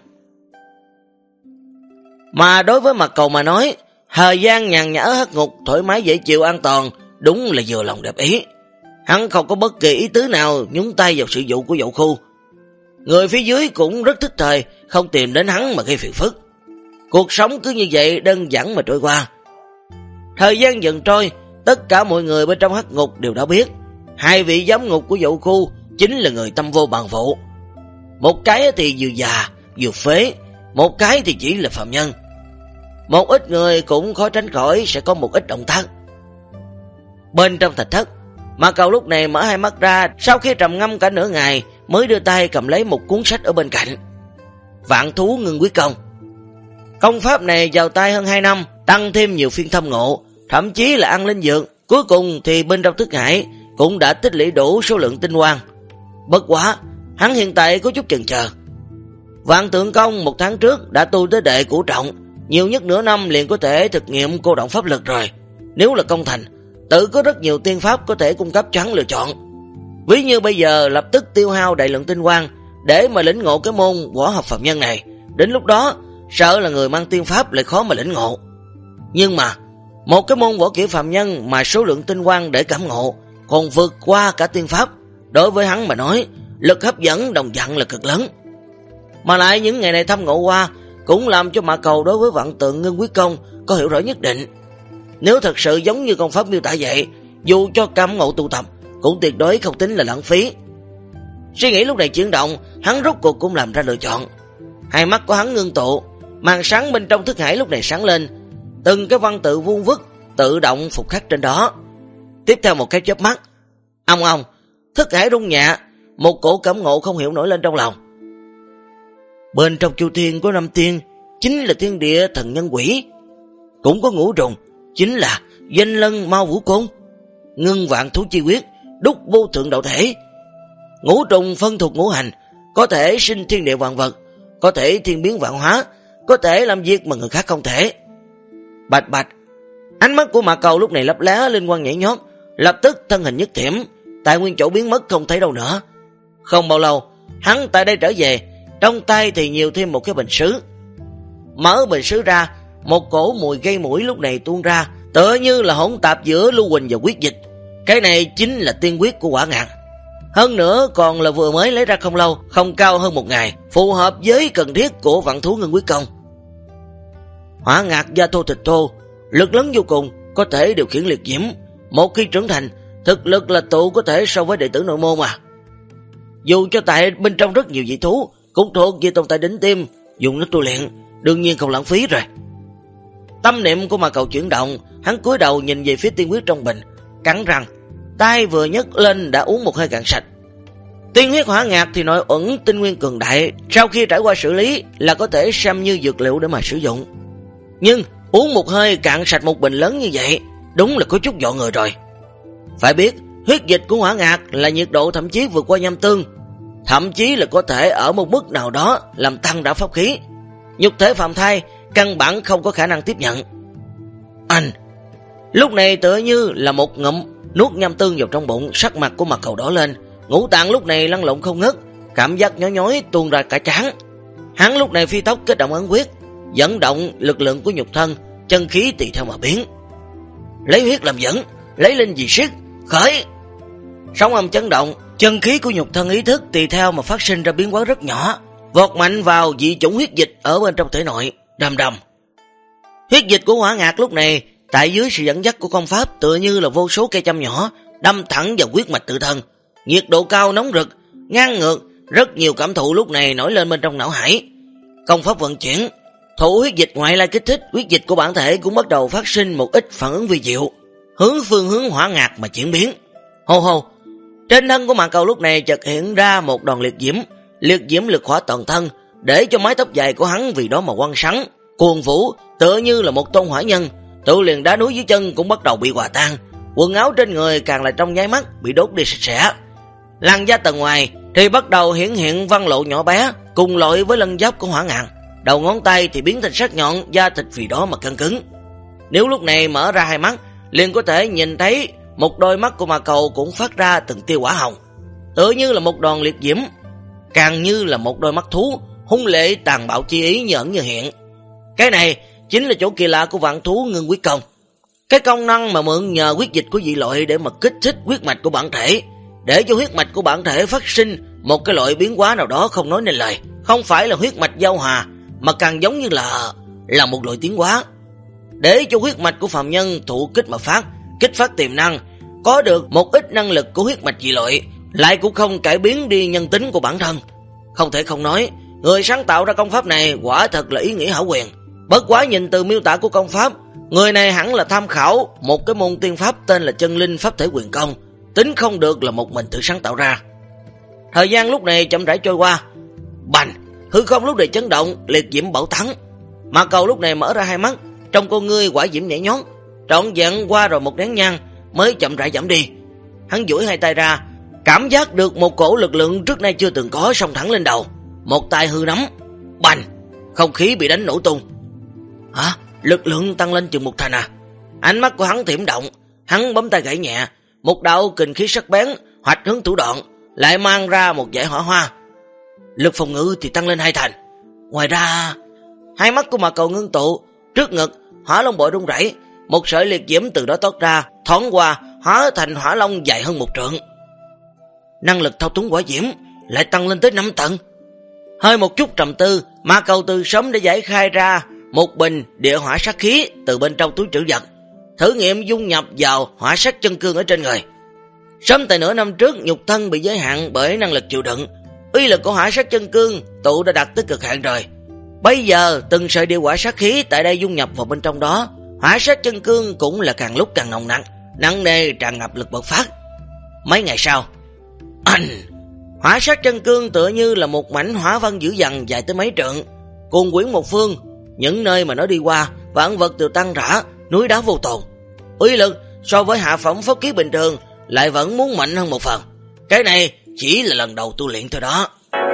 Mà đối với Mạc Cầu mà nói, thời gian nhàn nhã ở hắc ngục, thoải mái dễ chịu an toàn, đúng là vừa lòng đẹp ý. Hắn không có bất kỳ ý tứ nào nhúng tay vào sự vụ của dậu khu. Người phía dưới cũng rất thích thời, không tìm đến hắn mà gây phiền phức. Cuộc sống cứ như vậy đơn giản mà trôi qua. Thời gian dần trôi, tất cả mọi người bên trong hắc ngục đều đã biết, hai vị giám ngục của dậu khu chính là người tâm vô bằng vụ. Một cái thì vừa già vừa phế, một cái thì chỉ là phạm nhân. Một ít người cũng khó tránh khỏi sẽ có một ít động tác. Bên trong thạch thất, Mạc Cầu lúc này mở hai mắt ra, sau khi trầm ngâm cả nửa ngày mới đưa tay cầm lấy một cuốn sách ở bên cạnh. Vạn Thú Ngưng Quyết Công. Công pháp này vào tay hơn 2 năm, tăng thêm nhiều phiên thâm ngộ, thậm chí là ăn linh dược. Cuối cùng thì bên trong thức hải cũng đã tích lũy đủ số lượng tinh quang. Bất quá, hắn hiện tại có chút chần chờ. Vạn Tượng Công 1 tháng trước đã tu tới đệ cửu trọng, nhiều nhất nửa năm liền có thể thực nghiệm cô động pháp lực rồi. Nếu là công thành, tự có rất nhiều tiên pháp có thể cung cấp cho hắn lựa chọn. Ví như bây giờ lập tức tiêu hao đại lượng tinh quang để mà lĩnh ngộ cái môn võ học phạm nhân này, đến lúc đó sợ là người mang tiên pháp lại khó mà lĩnh ngộ. Nhưng mà một cái môn võ kỹ phạm nhân mà số lượng tinh quang để cảm ngộ còn vượt qua cả tiên pháp, đối với hắn mà nói, lực hấp dẫn đồng dạng là cực lớn. Mà lại những ngày này thăm ngộ qua cũng làm cho Mạc Cầu đối với vạn tượng ngưng quyết công có hiểu rõ nhất định. Nếu thật sự giống như công pháp miêu tả vậy, dù cho cảm ngộ tu tập cũng tuyệt đối không tính là lãng phí. Suy nghĩ lúc này chuyển động, hắn rốt cuộc cũng làm ra lựa chọn. Hai mắt của hắn ngưng tụ, màn sáng bên trong thức hải lúc này sáng lên, từng cái văn tự vuông vức tự động phục khắc trên đó. Tiếp theo một cái chớp mắt, ong, thức hải rung nhẹ, một cổ cảm ngộ không hiểu nổi lên trong lòng. Bên trong chu thiên có 5 tiên, chính là thiên địa thần nhân quỷ, cũng có ngũ trùng, chính là danh lân mau vũ côn, ngưng vạn thú chi quyết, đúc vô thượng đạo thể. Ngũ trùng phân thuộc ngũ hành, có thể sinh thiên địa vạn vật, có thể thiên biến vạn hóa, có thể làm việc mà người khác không thể. Bạch bạch, ánh mắt của Mạc Cầu lúc này lấp lóe linh quang nhảy nhót, lập tức thân hình nhất thiểm, tại nguyên chỗ biến mất không thấy đâu nữa. Không bao lâu, hắn tại đây trở về, trong tay thì nhiều thêm một cái bình sứ. Mở bình sứ ra, một cổ mùi gây mũi lúc này tuôn ra, tựa như là hỗn tạp giữa lưu huỳnh và huyết dịch. Cái này chính là tiên huyết của Hỏa Ngạc. Hơn nữa còn là vừa mới lấy ra không lâu, không cao hơn 1 ngày, phù hợp với cần thiết của vạn thú ngưng quyết công. Hỏa Ngạc da thô thịt thô, lực lớn vô cùng, có thể điều khiển liệt diễm. Một khi trưởng thành, thực lực là tụ có thể so với đệ tử nội môn mà. Dù cho tại bên trong rất nhiều dị thú, cũng thuộc về tồn tại đỉnh tim, dùng nó tu luyện, đương nhiên không lãng phí rồi. Tâm niệm của Mạc Cầu chuyển động, hắn cúi đầu nhìn về phía tiên huyết trong bình, cắn răng, tay vừa nhấc lên đã uống một hơi cạn sạch. Tiên huyết Hỏa Ngạc thì nội ẩn tinh nguyên cường đại, sau khi trải qua xử lý là có thể xem như dược liệu để mà sử dụng. Nhưng uống một hơi cạn sạch một bình lớn như vậy, đúng là có chút dọa người rồi. Phải biết, huyết dịch của Hỏa Ngạc là nhiệt độ thậm chí vượt qua nham tương, thậm chí là có thể ở một mức nào đó làm tăng đảo pháp khí. Nhục thể phàm thai căn bản không có khả năng tiếp nhận. Anh lúc này tựa như là một ngụm nuốt nham tương vào trong bụng, sắc mặt của Mạc Cầu đỏ lên, ngũ tạng lúc này lăn lộn không ngớt, cảm giác nhói nhói tuôn ra cả trán. Hắn lúc này phi tốc kết động ấn quyết, dẫn động lực lượng của nhục thân, chân khí tùy theo mà biến. Lấy huyết làm dẫn, lấy linh vì sức, khởi. Sóng âm chấn động, chân khí của nhục thân ý thức tùy theo mà phát sinh ra biến hóa rất nhỏ, vọt mạnh vào dị chủng huyết dịch ở bên trong thể nội, đầm đầm. Huyết dịch của Hỏa Ngạc lúc này tại dưới sự dẫn dắt của công pháp tựa như là vô số cây châm nhỏ đâm thẳng vào huyết mạch tự thân, nhiệt độ cao nóng rực, ngang ngược, rất nhiều cảm thụ lúc này nổi lên bên trong não hải. Công pháp vận chuyển, thụ huyết dịch ngoại lai kích thích, huyết dịch của bản thể cũng bắt đầu phát sinh một ít phản ứng vi diệu, hướng phương hướng Hỏa Ngạc mà chuyển biến. Hô hô, trên thân của Mạc Cầu lúc này chợt hiện ra một đòn liệt diễm lực hỏa toàn thân, để cho mái tóc dài của hắn vì đó mà quăng sáng, cuồng vũ, tựa như là một tôn hỏa nhân. Tự liền đá núi dưới chân cũng bắt đầu bị hòa tan, quần áo trên người càng là trong nháy mắt bị đốt đi sạch sẽ. Làn da tầng ngoài thì bắt đầu hiện văn lộ nhỏ bé, cùng loại với lân giáp của Hỏa Ngạc. Đầu ngón tay thì biến thành sắc nhọn, da thịt vì đó mà căng cứng. Nếu lúc này mở ra hai mắt, liền có thể nhìn thấy một đôi mắt của Mạc Cầu cũng phát ra từng tia hỏa hồng, tựa như là một đòn liệt diễm, càng như là một đôi mắt thú, hung lệ tàn bạo chi ý như ẩn như hiện. Cái này chính là chỗ kỳ lạ của vạn thú ngưng quyết công, cái công năng mà mượn nhờ huyết dịch của dị loại để mà kích thích huyết mạch của bản thể, để cho huyết mạch của bản thể phát sinh một cái loại biến hóa nào đó không nói nên lời, không phải là huyết mạch giao hòa, mà càng giống như là một loại tiến hóa, để cho huyết mạch của phàm nhân thụ kích mà kích phát tiềm năng, có được một ít năng lực của huyết mạch dị loại, lại cũng không cải biến đi nhân tính của bản thân. Không thể không nói, người sáng tạo ra công pháp này quả thật là ý nghĩa hảo quyền. Bất quá nhìn từ miêu tả của công pháp, người này hẳn là tham khảo một cái môn tiên pháp tên là Chân Linh Pháp Thể Quyền Công, tính không được là một mình tự sáng tạo ra. Thời gian lúc này chậm rãi trôi qua, bành, hư không lúc này chấn động, liệt diễm bảo thắng. Mạc Cầu lúc này mở ra hai mắt, trong con ngươi hỏa diễm nhảy nhót, trọn vẹn qua rồi một nén nhang mới chậm rãi giảm đi. Hắn duỗi hai tay ra, cảm giác được một cổ lực lượng trước nay chưa từng có xông thẳng lên đầu, một tay hư nắm, bành, không khí bị đánh nổ tung. Hả? Lực lượng tăng lên chừng 1 thành à? Ánh mắt của hắn thiểm động, Hắn bấm tay gãy nhẹ, một đạo kình khí sắc bén hoạch hướng thủ đoạn, lại mang ra một dải hỏa hoa. Lực phòng ngự thì tăng lên 2 thành. Ngoài ra, hai mắt của Mạc Cầu ngưng tụ, trước ngực hỏa long bội rung rẩy, một sợi liệt diễm từ đó toát ra, thoáng qua hóa thành hỏa long dài hơn 1 trượng. Năng lực thao túng hỏa diễm lại tăng lên tới 5 tầng. Hơi một chút trầm tư, Mạc Cầu từ sớm đã giải khai ra một bình địa hỏa sát khí từ bên trong túi trữ vật, thử nghiệm dung nhập vào hỏa sát chân cương ở trên người. Sớm tại nửa năm trước, nhục thân bị giới hạn bởi năng lực chịu đựng, uy lực của hỏa sát chân cương tụ đã đạt tới cực hạn rồi. Bây giờ từng sợi địa hỏa sát khí tại đây dung nhập vào bên trong đó, hỏa sát chân cương cũng là càng lúc càng nồng nặng, nặng nề tràn ngập lực bộc phát. Mấy ngày sau, hỏa sát chân cương tựa như là một mảnh hỏa văn dữ dằn dài tới mấy trượng, cuồn quyển một phương. Những nơi mà nó đi qua, vạn vật đều tăng rã, núi đá vô tồn. Uy lực so với hạ phẩm pháp khí bình thường lại vẫn muốn mạnh hơn một phần. Cái này chỉ là lần đầu tu luyện thôi đó.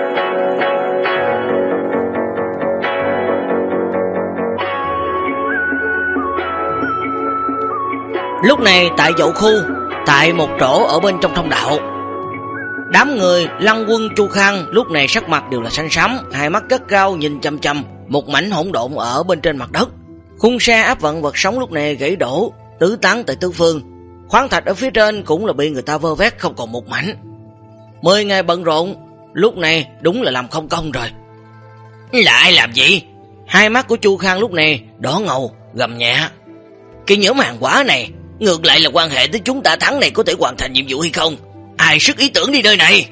Lúc này tại dậu khu, tại một chỗ ở bên trong thông đạo, đám người Lăng Quân, Chu Khang lúc này sắc mặt đều là xanh xám, hai mắt gắt gao nhìn chăm chăm một mảnh hỗn độn ở bên trên mặt đất. Khung xe áp vận vật sống lúc này gãy đổ, tứ tán tại tứ phương. Khoáng thạch ở phía trên cũng là bị người ta vơ vét không còn một mảnh. 10 ngày bận rộn, lúc này đúng là làm không công rồi. Là ai làm gì? Hai mắt của Chu Khang lúc này đỏ ngầu, gầm nhẹ. Cái nhóm hàng hóa này ngược lại là quan hệ tới chúng ta tháng này có thể hoàn thành nhiệm vụ hay không? Ai sức ý tưởng đi nơi này?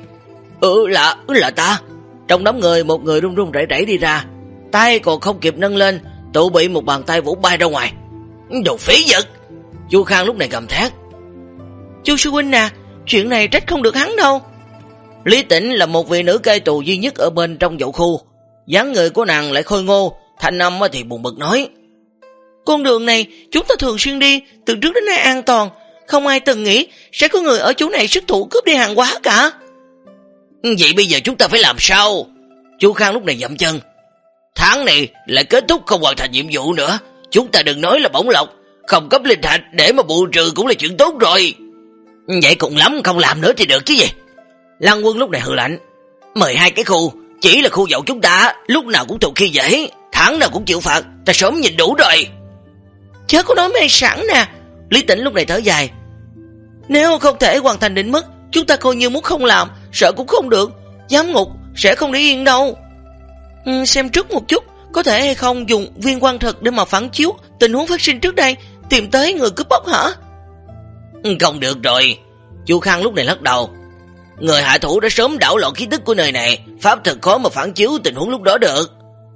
Là ta. Trong đám người, một người run run rẩy rẩy đi ra, tay còn không kịp nâng lên, tụ bị một bàn tay vũ bay ra ngoài. Đồ phí vật! Chu Khang lúc này gầm thét. Chu sư huynh nè, chuyện này trách không được hắn đâu. Lý Tĩnh là một vị nữ cai tù duy nhất ở bên trong dậu khu, dáng người của nàng lại khôi ngô, thanh âm thì buồn bực nói. Con đường này chúng ta thường xuyên đi, từ trước đến nay an toàn, không ai từng nghĩ sẽ có người ở chỗ này xuất thủ cướp đi hàng hóa cả. Vậy bây giờ chúng ta phải làm sao? Chu Khang lúc này dậm chân. Tháng này lại kết thúc không hoàn thành nhiệm vụ nữa, chúng ta đừng nói là bổng lộc, không cấp linh thạch để mà bù trừ cũng là chuyện tốt rồi. Vậy cùng lắm không làm nữa thì được chứ gì. Lăng Quân lúc này hừ lạnh. 12 cái khu, chỉ là khu dậu chúng ta, lúc nào cũng thuộc khi dễ, tháng nào cũng chịu phạt, ta sớm nhìn đủ rồi. Chớ có nói mê sẵn nè. Lý Tĩnh lúc này thở dài. Nếu không thể hoàn thành định mức, chúng ta coi như muốn không làm, sợ cũng không được, giám ngục sẽ không để yên đâu. Xem trước một chút, có thể hay không dùng viên quang thực để mà phản chiếu tình huống phát sinh trước đây, tìm tới người cướp bóc hả? Không được rồi. Chu Khang lúc này lắc đầu. Người hạ thủ đã sớm đảo loạn khí tức của nơi này, pháp thực khó mà phản chiếu tình huống lúc đó được.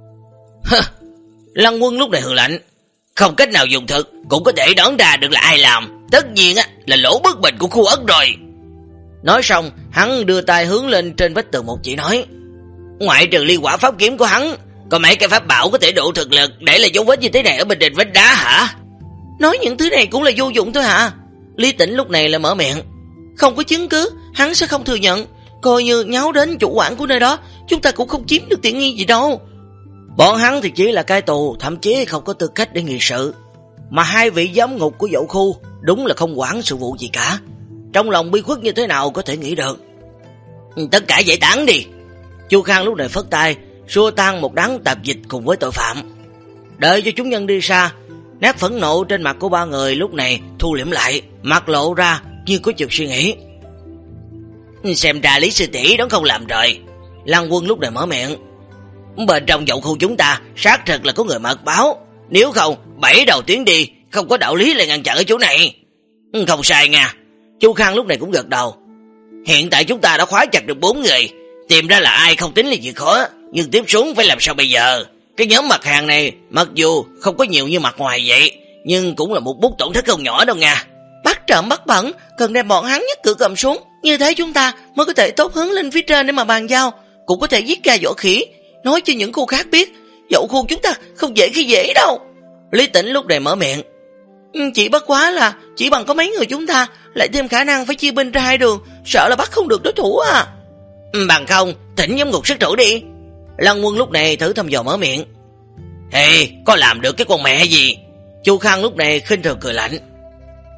Lăng Quân lúc này hừ lạnh. Không cách nào dùng thực cũng có thể đoán ra được là ai làm, tất nhiên là lỗ bất bình của khu ất rồi. Nói xong, hắn đưa tay hướng lên trên vách tường một chỉ nói. Ngoại trừ ly quả pháp kiếm của hắn, có mấy cái pháp bảo có thể đủ thực lực để là dấu vết như thế này ở bên trên vách đá hả? Nói những thứ này cũng là vô dụng thôi hả? Lý Tĩnh lúc này là mở miệng. Không có chứng cứ, hắn sẽ không thừa nhận. Coi như nháo đến chủ quản của nơi đó, chúng ta cũng không chiếm được tiện nghi gì đâu. Bọn hắn thì chỉ là cai tù, thậm chí không có tư cách để nghị sự. Mà hai vị giám ngục của dậu khu đúng là không quản sự vụ gì cả. Trong lòng bi khuất như thế nào có thể nghĩ được. Tất cả giải tán đi. Chu Khang lúc này phất tay, xua tan một đám tạp dịch cùng với tội phạm. Đợi cho chúng nhân đi xa, nét phẫn nộ trên mặt của ba người lúc này thu liễm lại, mặt lộ ra như có chút suy nghĩ. Xem ra Lý sư tỷ đó không làm rồi. Lăng Quân lúc này mở miệng. Bên trong dậu khu chúng ta xác thực là có người mật báo, nếu không 7 đầu tuyến đi, không có đạo lý lại ngăn chặn ở chỗ này. Không sai nha. Chu Khang lúc này cũng gật đầu. Hiện tại chúng ta đã khóa chặt được 4 người, tìm ra là ai không tính là chuyện khó, nhưng tiếp xuống phải làm sao bây giờ? Cái nhóm mặt hàng này mặc dù không có nhiều như mặt ngoài vậy, nhưng cũng là một bút tổn thất không nhỏ đâu nha. Bắt trộm bắt bẩn, cần đem bọn hắn nhất cử cầm xuống, như thế chúng ta mới có thể tốt hướng lên phía trên để mà bàn giao, cũng có thể giết ra võ khỉ, nói cho những khu khác biết, dậu khu chúng ta không dễ khi dễ đâu. Lý Tĩnh lúc này mở miệng. Chỉ bất quá là chỉ bằng có mấy người chúng ta, lại thêm khả năng phải chia binh ra hai đường, sợ là bắt không được đối thủ à. Bằng không, thỉnh giám ngục xuất thủ đi. Lăng Quân lúc này thử thăm dò mở miệng. Có làm được cái con mẹ gì? Chu Khang lúc này khinh thường cười lạnh.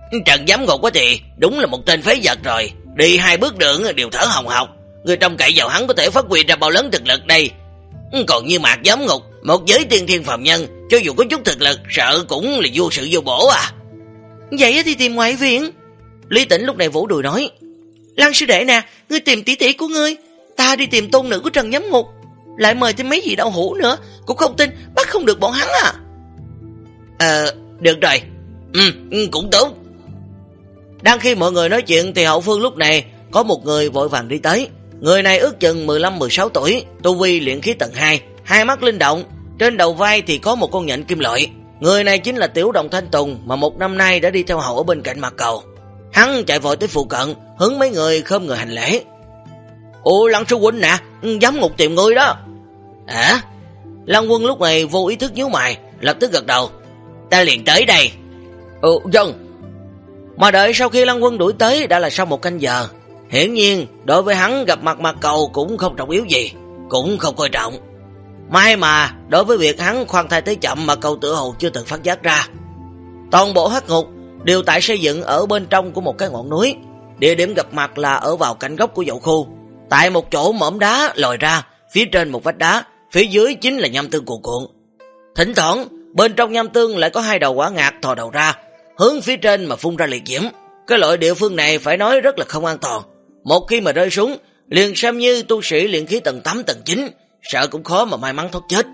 Trần Giám Ngục thì đúng là một tên phế vật rồi, đi 2 bước đường đều thở hồng hộc. Người trông cậy vào hắn có thể phát huy ra bao lớn thực lực đây. Còn như Mạc Giám Ngục, một giới tiên thiên phàm nhân, cho dù có chút thực lực, sợ cũng là vô sự vô bổ à. Vậy thì tìm ngoại viện. Lý Tĩnh lúc này vỗ đùi nói, Lăng sư đệ nè, ngươi tìm tỷ tỷ của ngươi, ta đi tìm tôn nữ của Trần Giám Ngục, lại mời thêm mấy vị đạo hữu nữa, cũng không tin bắt không được bọn hắn à. Được rồi. Cũng tốt. Đang khi mọi người nói chuyện thì hậu phương lúc này có một người vội vàng đi tới. Người này ước chừng 15-16 tuổi, tu vi luyện khí tầng 2, hai mắt linh động, trên đầu vai thì có một con nhện kim loại. Người này chính là Tiểu Đồng Thanh Tùng mà một năm nay đã đi theo hậu ở bên cạnh mặt cầu. Hắn chạy vội tới phụ cận, hướng mấy người khom người hành lễ. Ủa Lăng sư huynh nè, Giám Ngục tìm ngươi đó. Hả? Lăng Quân lúc này vô ý thức nhíu mày, lập tức gật đầu. Ta liền tới đây. Vâng. Mà đợi sau khi Lăng Quân đuổi tới đã là sau 1 canh giờ. Hiển nhiên đối với hắn gặp mặt mặt cầu cũng không trọng yếu gì, cũng không coi trọng. May mà đối với việc hắn khoan thai tới chậm mà cầu tự hồ chưa từng phát giác ra. Toàn bộ hắc ngục đều tại xây dựng ở bên trong của một cái ngọn núi. Địa điểm gặp mặt là ở vào cạnh góc của dậu khu, tại một chỗ mỏm đá lồi ra, phía trên một vách đá, phía dưới chính là nham tương cuồn cuộn. Thỉnh thoảng bên trong nham tương lại có 2 đầu quả ngạc thò đầu ra, hướng phía trên mà phun ra liệt diễm. Cái loại địa phương này phải nói rất là không an toàn, một khi mà rơi xuống liền xem như tu sĩ luyện khí tầng 8 tầng 9, sợ cũng khó mà may mắn thoát chết.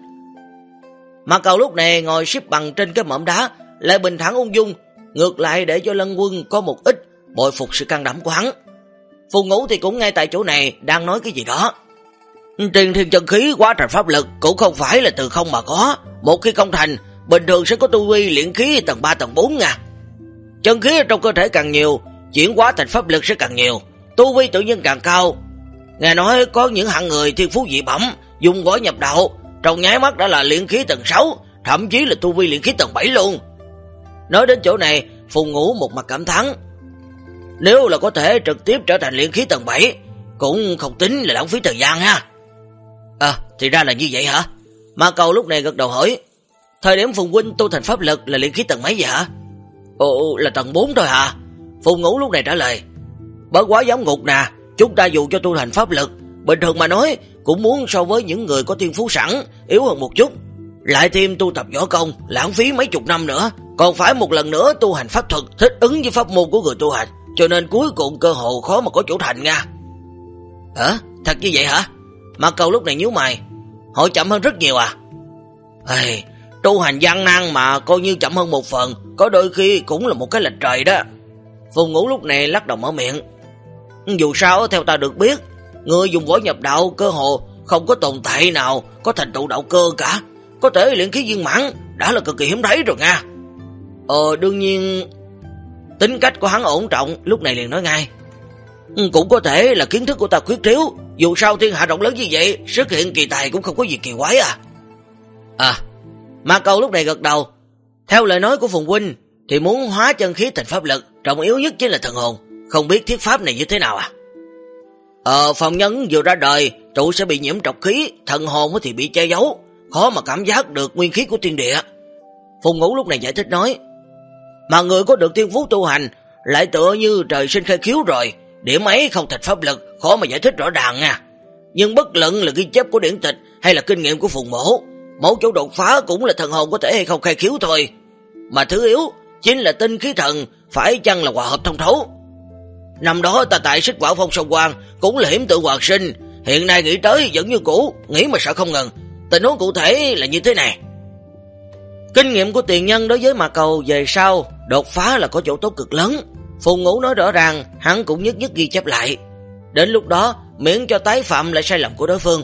Mà cầu lúc này ngồi xếp bằng trên cái mỏm đá lại bình thản ung dung, ngược lại để cho Lăng Quân có một ít bội phục sự can đảm của hắn. Phù Ngũ thì cũng ngay tại chỗ này đang nói cái gì đó. Tiền thiên chân khí quá thành pháp lực cũng không phải là từ không mà có, một khi công thành bình thường sẽ có tu vi luyện khí tầng 3 tầng 4 nha. Chân khí trong cơ thể càng nhiều, chuyển hóa thành pháp lực sẽ càng nhiều, tu vi tự nhiên càng cao. Nghe nói có những hạng người thiên phú dị bẩm, dùng gói nhập đạo, trong nháy mắt đã là luyện khí tầng 6, thậm chí là tu vi luyện khí tầng 7 luôn. Nói đến chỗ này, Phù Ngũ một mặt cảm thán. Nếu là có thể trực tiếp trở thành luyện khí tầng 7, cũng không tính là lãng phí thời gian ha. Thì ra là như vậy hả? Ma Cầu lúc này gật đầu hỏi, thời điểm Phùng huynh tu thành pháp lực là luyện khí tầng mấy vậy hả? Là tầng 4 thôi hả? Phù Ngũ lúc này trả lời, bất quá Giám Ngục nè, chúng ta dù cho tu thành pháp lực, bình thường mà nói cũng muốn so với những người có tiên phú sẵn yếu hơn một chút, lại thêm tu tập võ công, lãng phí mấy chục năm nữa, còn phải một lần nữa tu hành pháp thuật thích ứng với pháp môn của người tu hành, cho nên cuối cùng cơ hội khó mà có chỗ thành nha. Thật như vậy hả? Ma Cầu lúc này nhíu mày, hội chậm hơn rất nhiều à? Tu hành gian nan mà coi như chậm hơn một phần, có đôi khi cũng là một cái lệch trời đó. Phù Ngũ lúc này lắc đầu mở miệng, dù sao theo ta được biết, người dùng võ nhập đạo cơ hồ không có tồn tại nào có thành tựu đạo cơ cả, có thể luyện khí viên mãn đã là cực kỳ hiếm thấy rồi nha. Đương nhiên. Tính cách của hắn ổn trọng lúc này liền nói ngay, cũng có thể là kiến thức của ta khuyết thiếu, dù sao thiên hạ rộng lớn như vậy, xuất hiện kỳ tài cũng không có gì kỳ quái à. Ma Cầu lúc này gật đầu, theo lời nói của Phùng huynh thì muốn hóa chân khí thành pháp lực, trọng yếu nhất chính là thần hồn, không biết thiết pháp này như thế nào à? Phàm nhân vừa ra đời trụ sẽ bị nhiễm trọc khí, thần hồn thì bị che giấu, khó mà cảm giác được nguyên khí của thiên địa. Phùng Ngũ lúc này giải thích nói, mà người có được thiên phú tu hành lại tựa như trời sinh khai khiếu rồi, điểm ấy không thành pháp lực, khó mà giải thích rõ ràng nha. Nhưng bất luận là ghi chép của điển tịch hay là kinh nghiệm của Phùng mẫu, mẫu chỗ đột phá cũng là thần hồn có thể hay không khai khiếu thôi, mà thứ yếu chính là tinh khí thần phải chăng là hòa hợp thông thấu. Năm đó ta tại Xích Quả Phong Sông Quang cũng là hiểm tự hoạt sinh, hiện nay nghĩ tới vẫn như cũ, nghĩ mà sợ không ngừng. Tình huống cụ thể là như thế này. Kinh nghiệm của tiền nhân đối với Ma Cầu về sau đột phá là có chỗ tốt cực lớn. Phù Ngũ nói rõ ràng, hắn cũng nhất nhất ghi chép lại, đến lúc đó miễn cho tái phạm lại sai lầm của đối phương.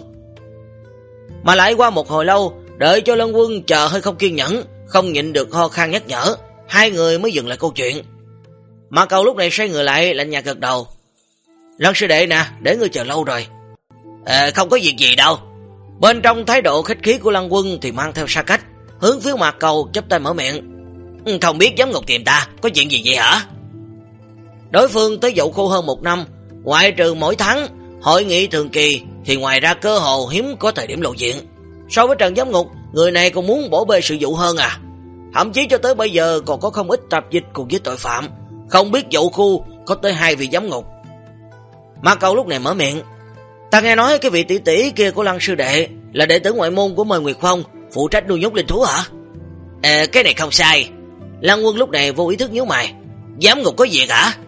Mà lại qua một hồi lâu, đợi cho Lân Quân chờ hơi không kiên nhẫn, không nhịn được ho khan nhắc nhở, hai người mới dừng lại câu chuyện. Ma Cầu lúc này xoay người lại lạnh nhạt gật đầu, Lân sư đệ nè, để ngươi chờ lâu rồi. Không có việc gì đâu. Bên trong thái độ khách khí của Lân Quân thì mang theo xa cách, hướng phía Ma Cầu chắp tay mở miệng, không biết Giám Ngục tìm ta có chuyện gì vậy hả? Đối phương tới Dậu Khu hơn 1 năm, ngoại trừ mỗi tháng hội nghị thường kỳ thì ngoài ra cơ hồ hiếm có thời điểm lộ diện. So với Trần Giám Ngục, người này còn muốn bổ bê sự vụ hơn à. Thậm chí cho tới bây giờ còn có không ít tạp dịch cùng với tội phạm, không biết dậu khu có tới 2 vị giám ngục. Ma Cầu lúc này mở miệng. Ta nghe nói cái vị tỷ tỷ kia của Lăng sư đệ là đệ tử ngoại môn của Mời Nguyệt Phong, phụ trách nuôi nhốt linh thú hả? Cái này không sai. Lăng Quân lúc này vô ý thức nhíu mày. Giám ngục có việc hả?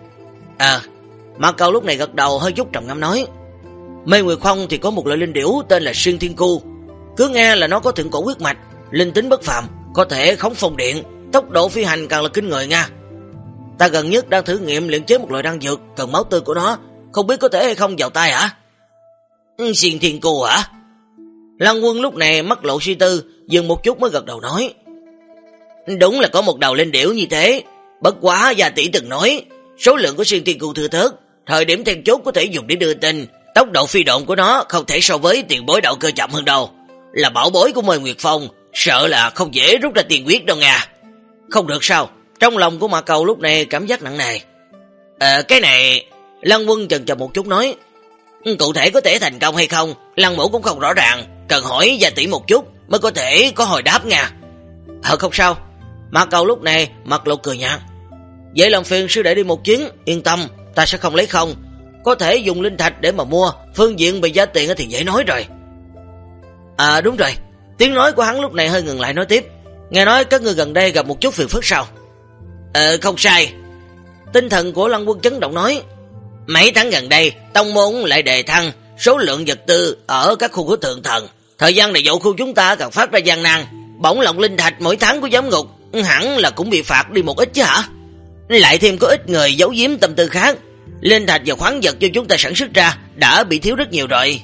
Ma Cầu lúc này gật đầu hơi chút trầm ngâm nói. Mê Nguyệt Phong thì có một loại linh điểu tên là Xuyên Thiên Cu. Cứ nghe là nó có thượng cổ huyết mạch, linh tính bất phàm, có thể khống phong điện, tốc độ phi hành càng là kinh người nha. Ta gần nhất đang thử nghiệm luyện chế một loại đan dược cần máu tươi của nó, không biết có thể hay không vào tay hả? Xuyên Thiên Cu hả? Lăng Quân lúc này mắt lộ suy tư, dừng một chút mới gật đầu nói. Đúng là có một đầu linh điểu như thế, bất quá gia tỷ từng nói, số lượng của Xuyên Thiên Cu thưa thớt, thời điểm then chốt có thể dùng để đưa tin, tốc độ phi độn của nó không thể so với tiền bối đạo cơ chậm hơn đâu. Là bảo bối của Mời Nguyệt Phong, sợ là không dễ rút ra tiền quyết đâu nha. Không được sao? Trong lòng của Ma Cầu lúc này cảm giác nặng nề. Cái này... Lăng Quân chần chờ một chút nói. Cụ thể có thể thành công hay không, Lăng mẫu cũng không rõ ràng, cần hỏi gia tỷ một chút mới có thể có hồi đáp nha. Không sao. Ma Cầu lúc này mặt lộ cười nhạt. Vậy làm phiền sư đệ đi một chuyến, yên tâm, ta sẽ không lấy không. Có thể dùng linh thạch để mà mua, phương diện về giá tiền thì dễ nói rồi. Đúng rồi. Tiếng nói của hắn lúc này hơi ngừng lại nói tiếp. Nghe nói các ngươi gần đây gặp một chút phiền phức sao? Không sai. Tinh thần của Lăng Quân chấn động nói. Mấy tháng gần đây, tông môn lại đề thăng, số lượng vật tư ở các khu của thượng thần. Thời gian này dậu khu chúng ta càng phát ra gian nan. Bổng lộc linh thạch mỗi tháng của giám ngục hẳn là cũng bị phạt đi một ít chứ hả? Lại thêm có ít người giấu giếm tâm tư khác. Linh thạch và khoáng vật cho chúng ta sản xuất ra đã bị thiếu rất nhiều rồi.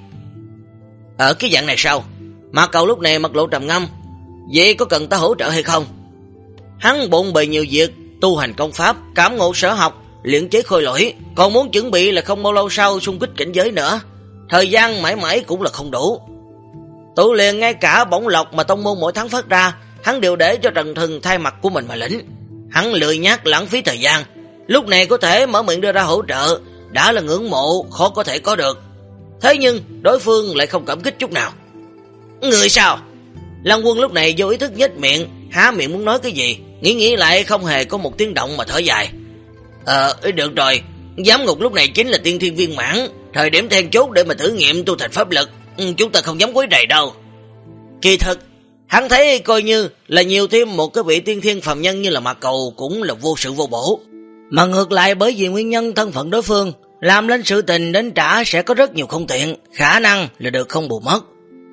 Ở cái dạng này sao? Ma Cầu lúc này mặt lộ trầm ngâm. Vậy có cần ta hỗ trợ hay không? Hắn bộn bề nhiều việc, tu hành công pháp, cảm ngộ sở học, luyện chế khôi lỗi, còn muốn chuẩn bị là không bao lâu sau xung kích cảnh giới nữa. Thời gian mãi mãi cũng là không đủ. Tự liền ngay cả bổng lộc mà tông môn mỗi tháng phát ra, hắn đều để cho Trần Thần thay mặt của mình mà lĩnh. Hắn lười nhác lãng phí thời gian, lúc này có thể mở miệng đưa ra hỗ trợ đã là ngưỡng mộ khó có thể có được. Thế nhưng đối phương lại không cảm kích chút nào. Người sao? Lăng Quân lúc này vô ý thức nhếch miệng, há miệng muốn nói cái gì, nghĩ lại không hề có một tiếng động mà thở dài. Được rồi, giám ngục lúc này chính là tiên thiên viên mãn, thời điểm then chốt để mà thử nghiệm tu thành pháp lực, chúng ta không dám quấy rầy đâu. Kỳ thực, hắn thấy coi như là nhiều thêm một cái vị tiên thiên phàm nhân như là Ma Cầu cũng là vô sự vô bổ. Mà ngược lại bởi vì nguyên nhân thân phận đối phương, làm lên sự tình đến trả sẽ có rất nhiều không tiện, khả năng là được không bù mất.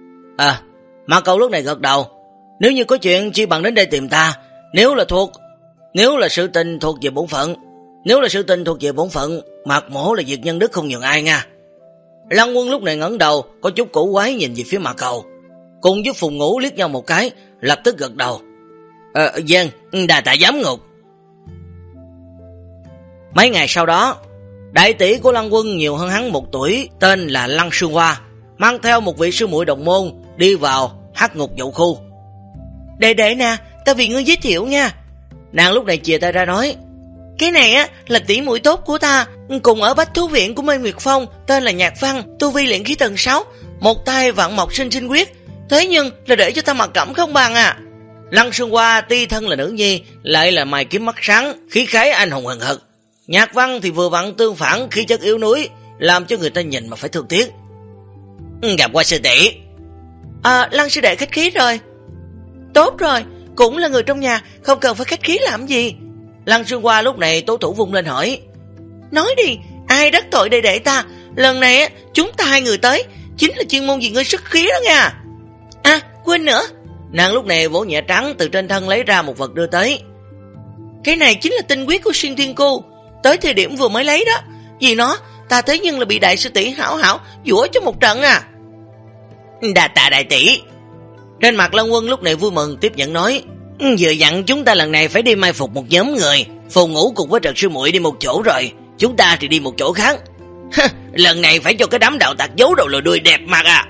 Ma Cầu lúc này gật đầu. Nếu như có chuyện chi bằng đến đây tìm ta, nếu là sự tình thuộc về bổn phận, Mạc Mổ là việc nhân đức không nhường ai nha. Lăng Quân lúc này ngẩng đầu, có chút cổ quái nhìn về phía Ma Cầu, cùng với Phùng Ngũ liếc nhau một cái, lập tức gật đầu. Vâng, đà tạ giám ngục. Mấy ngày sau đó, đại tỷ của Lăng Quân nhiều hơn hắn 1 tuổi, tên là Lăng Sương Hoa, mang theo một vị sư muội đồng môn đi vào hắc ngục dậu khu. Đệ nè, ta vì ngươi giới thiệu nha. Nàng lúc này chìa tay ra nói. Cái này á là tỷ muội tốt của ta, cùng ở Bách Thú Viện của Mê Nguyệt Phong, tên là Nhạc Văn, tu vi luyện khí tầng 6, một tay vạn mộc sinh quyết, thế nhưng là để cho ta mặc cảm không bằng à. Lăng Sương Hoa ti thân là nữ nhi, lại là mày kiếm mắt sáng, khí khái anh hùng hừng hực. Nhạc Văn thì vừa vặn tương phản, khí chất yếu đuối, làm cho người ta nhìn mà phải thương tiếc. Gặp qua sư tỷ. Lăng sư đệ khách khí rồi. Tốt rồi, cũng là người trong nhà, không cần phải khách khí làm gì. Lăng Sương Hoa lúc này tố thủ vung lên hỏi. Nói đi, ai đắc tội đệ ta? Lần này chúng ta 2 người tới, chính là chuyên môn vì ngươi sức khí đó nha. Quên nữa. Nàng lúc này vỗ nhẹ trắng từ trên thân lấy ra một vật đưa tới. Cái này chính là tinh huyết của Xuyên Thiên Cu, tới thời điểm vừa mới lấy đó. Vì nó, ta thế nhưng là bị đại sư tỷ hảo dũa cho một trận à. Đà tạ đại tỷ. Trên mặt Lăng Quân lúc này vui mừng tiếp nhận nói. Vừa dặn chúng ta lần này phải đi mai phục một nhóm người, Phùng Ngũ cùng với Trần sư muội đi một chỗ rồi, chúng ta thì đi một chỗ khác. Lần này phải cho cái đám đạo tặc giấu đầu lùi đuôi đẹp mặt à.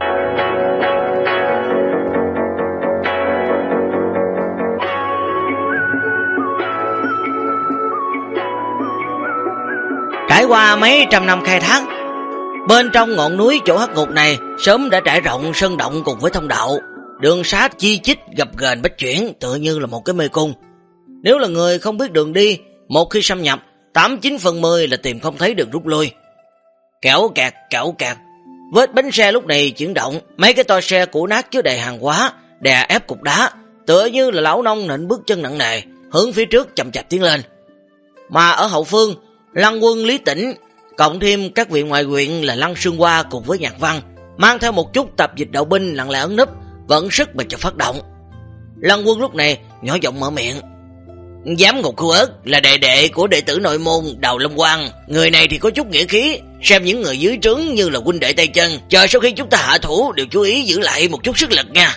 Trải qua mấy trăm năm khai thác, bên trong ngọn núi chỗ hắc ngục này sớm đã trải rộng sơn động cùng với thông đạo, đường xá chi chít gập ghềnh bách chuyển, tựa như là một cái mê cung. Nếu là người không biết đường đi, một khi xâm nhập, 89/10 là tìm không thấy đường rút lui. Kẻo kẹt, vết bánh xe lúc này chuyển động, mấy cái toa xe cũ nát chứa đầy hàng hóa, đè ép cục đá, tựa như là lão nông nện bước chân nặng nề, hướng phía trước chậm chạp tiến lên. Mà ở hậu phương, Lăng Quân, Lý Tĩnh, cộng thêm các vị ngoại quyện là Lăng Sương Hoa cùng với Nhạc Văn, mang theo một chút tập dịch đạo binh lặng lẽ ẩn núp, vẫn sức mà cho phát động. Lăng Quân lúc này nhỏ giọng mở miệng. Giám ngục Khu Ất là đệ của đệ tử nội môn Đào Lâm Quang, người này thì có chút nghĩa khí, xem những người dưới trướng như là huynh đệ tay chân, chờ sau khi chúng ta hạ thủ đều chú ý giữ lại một chút sức lực nha.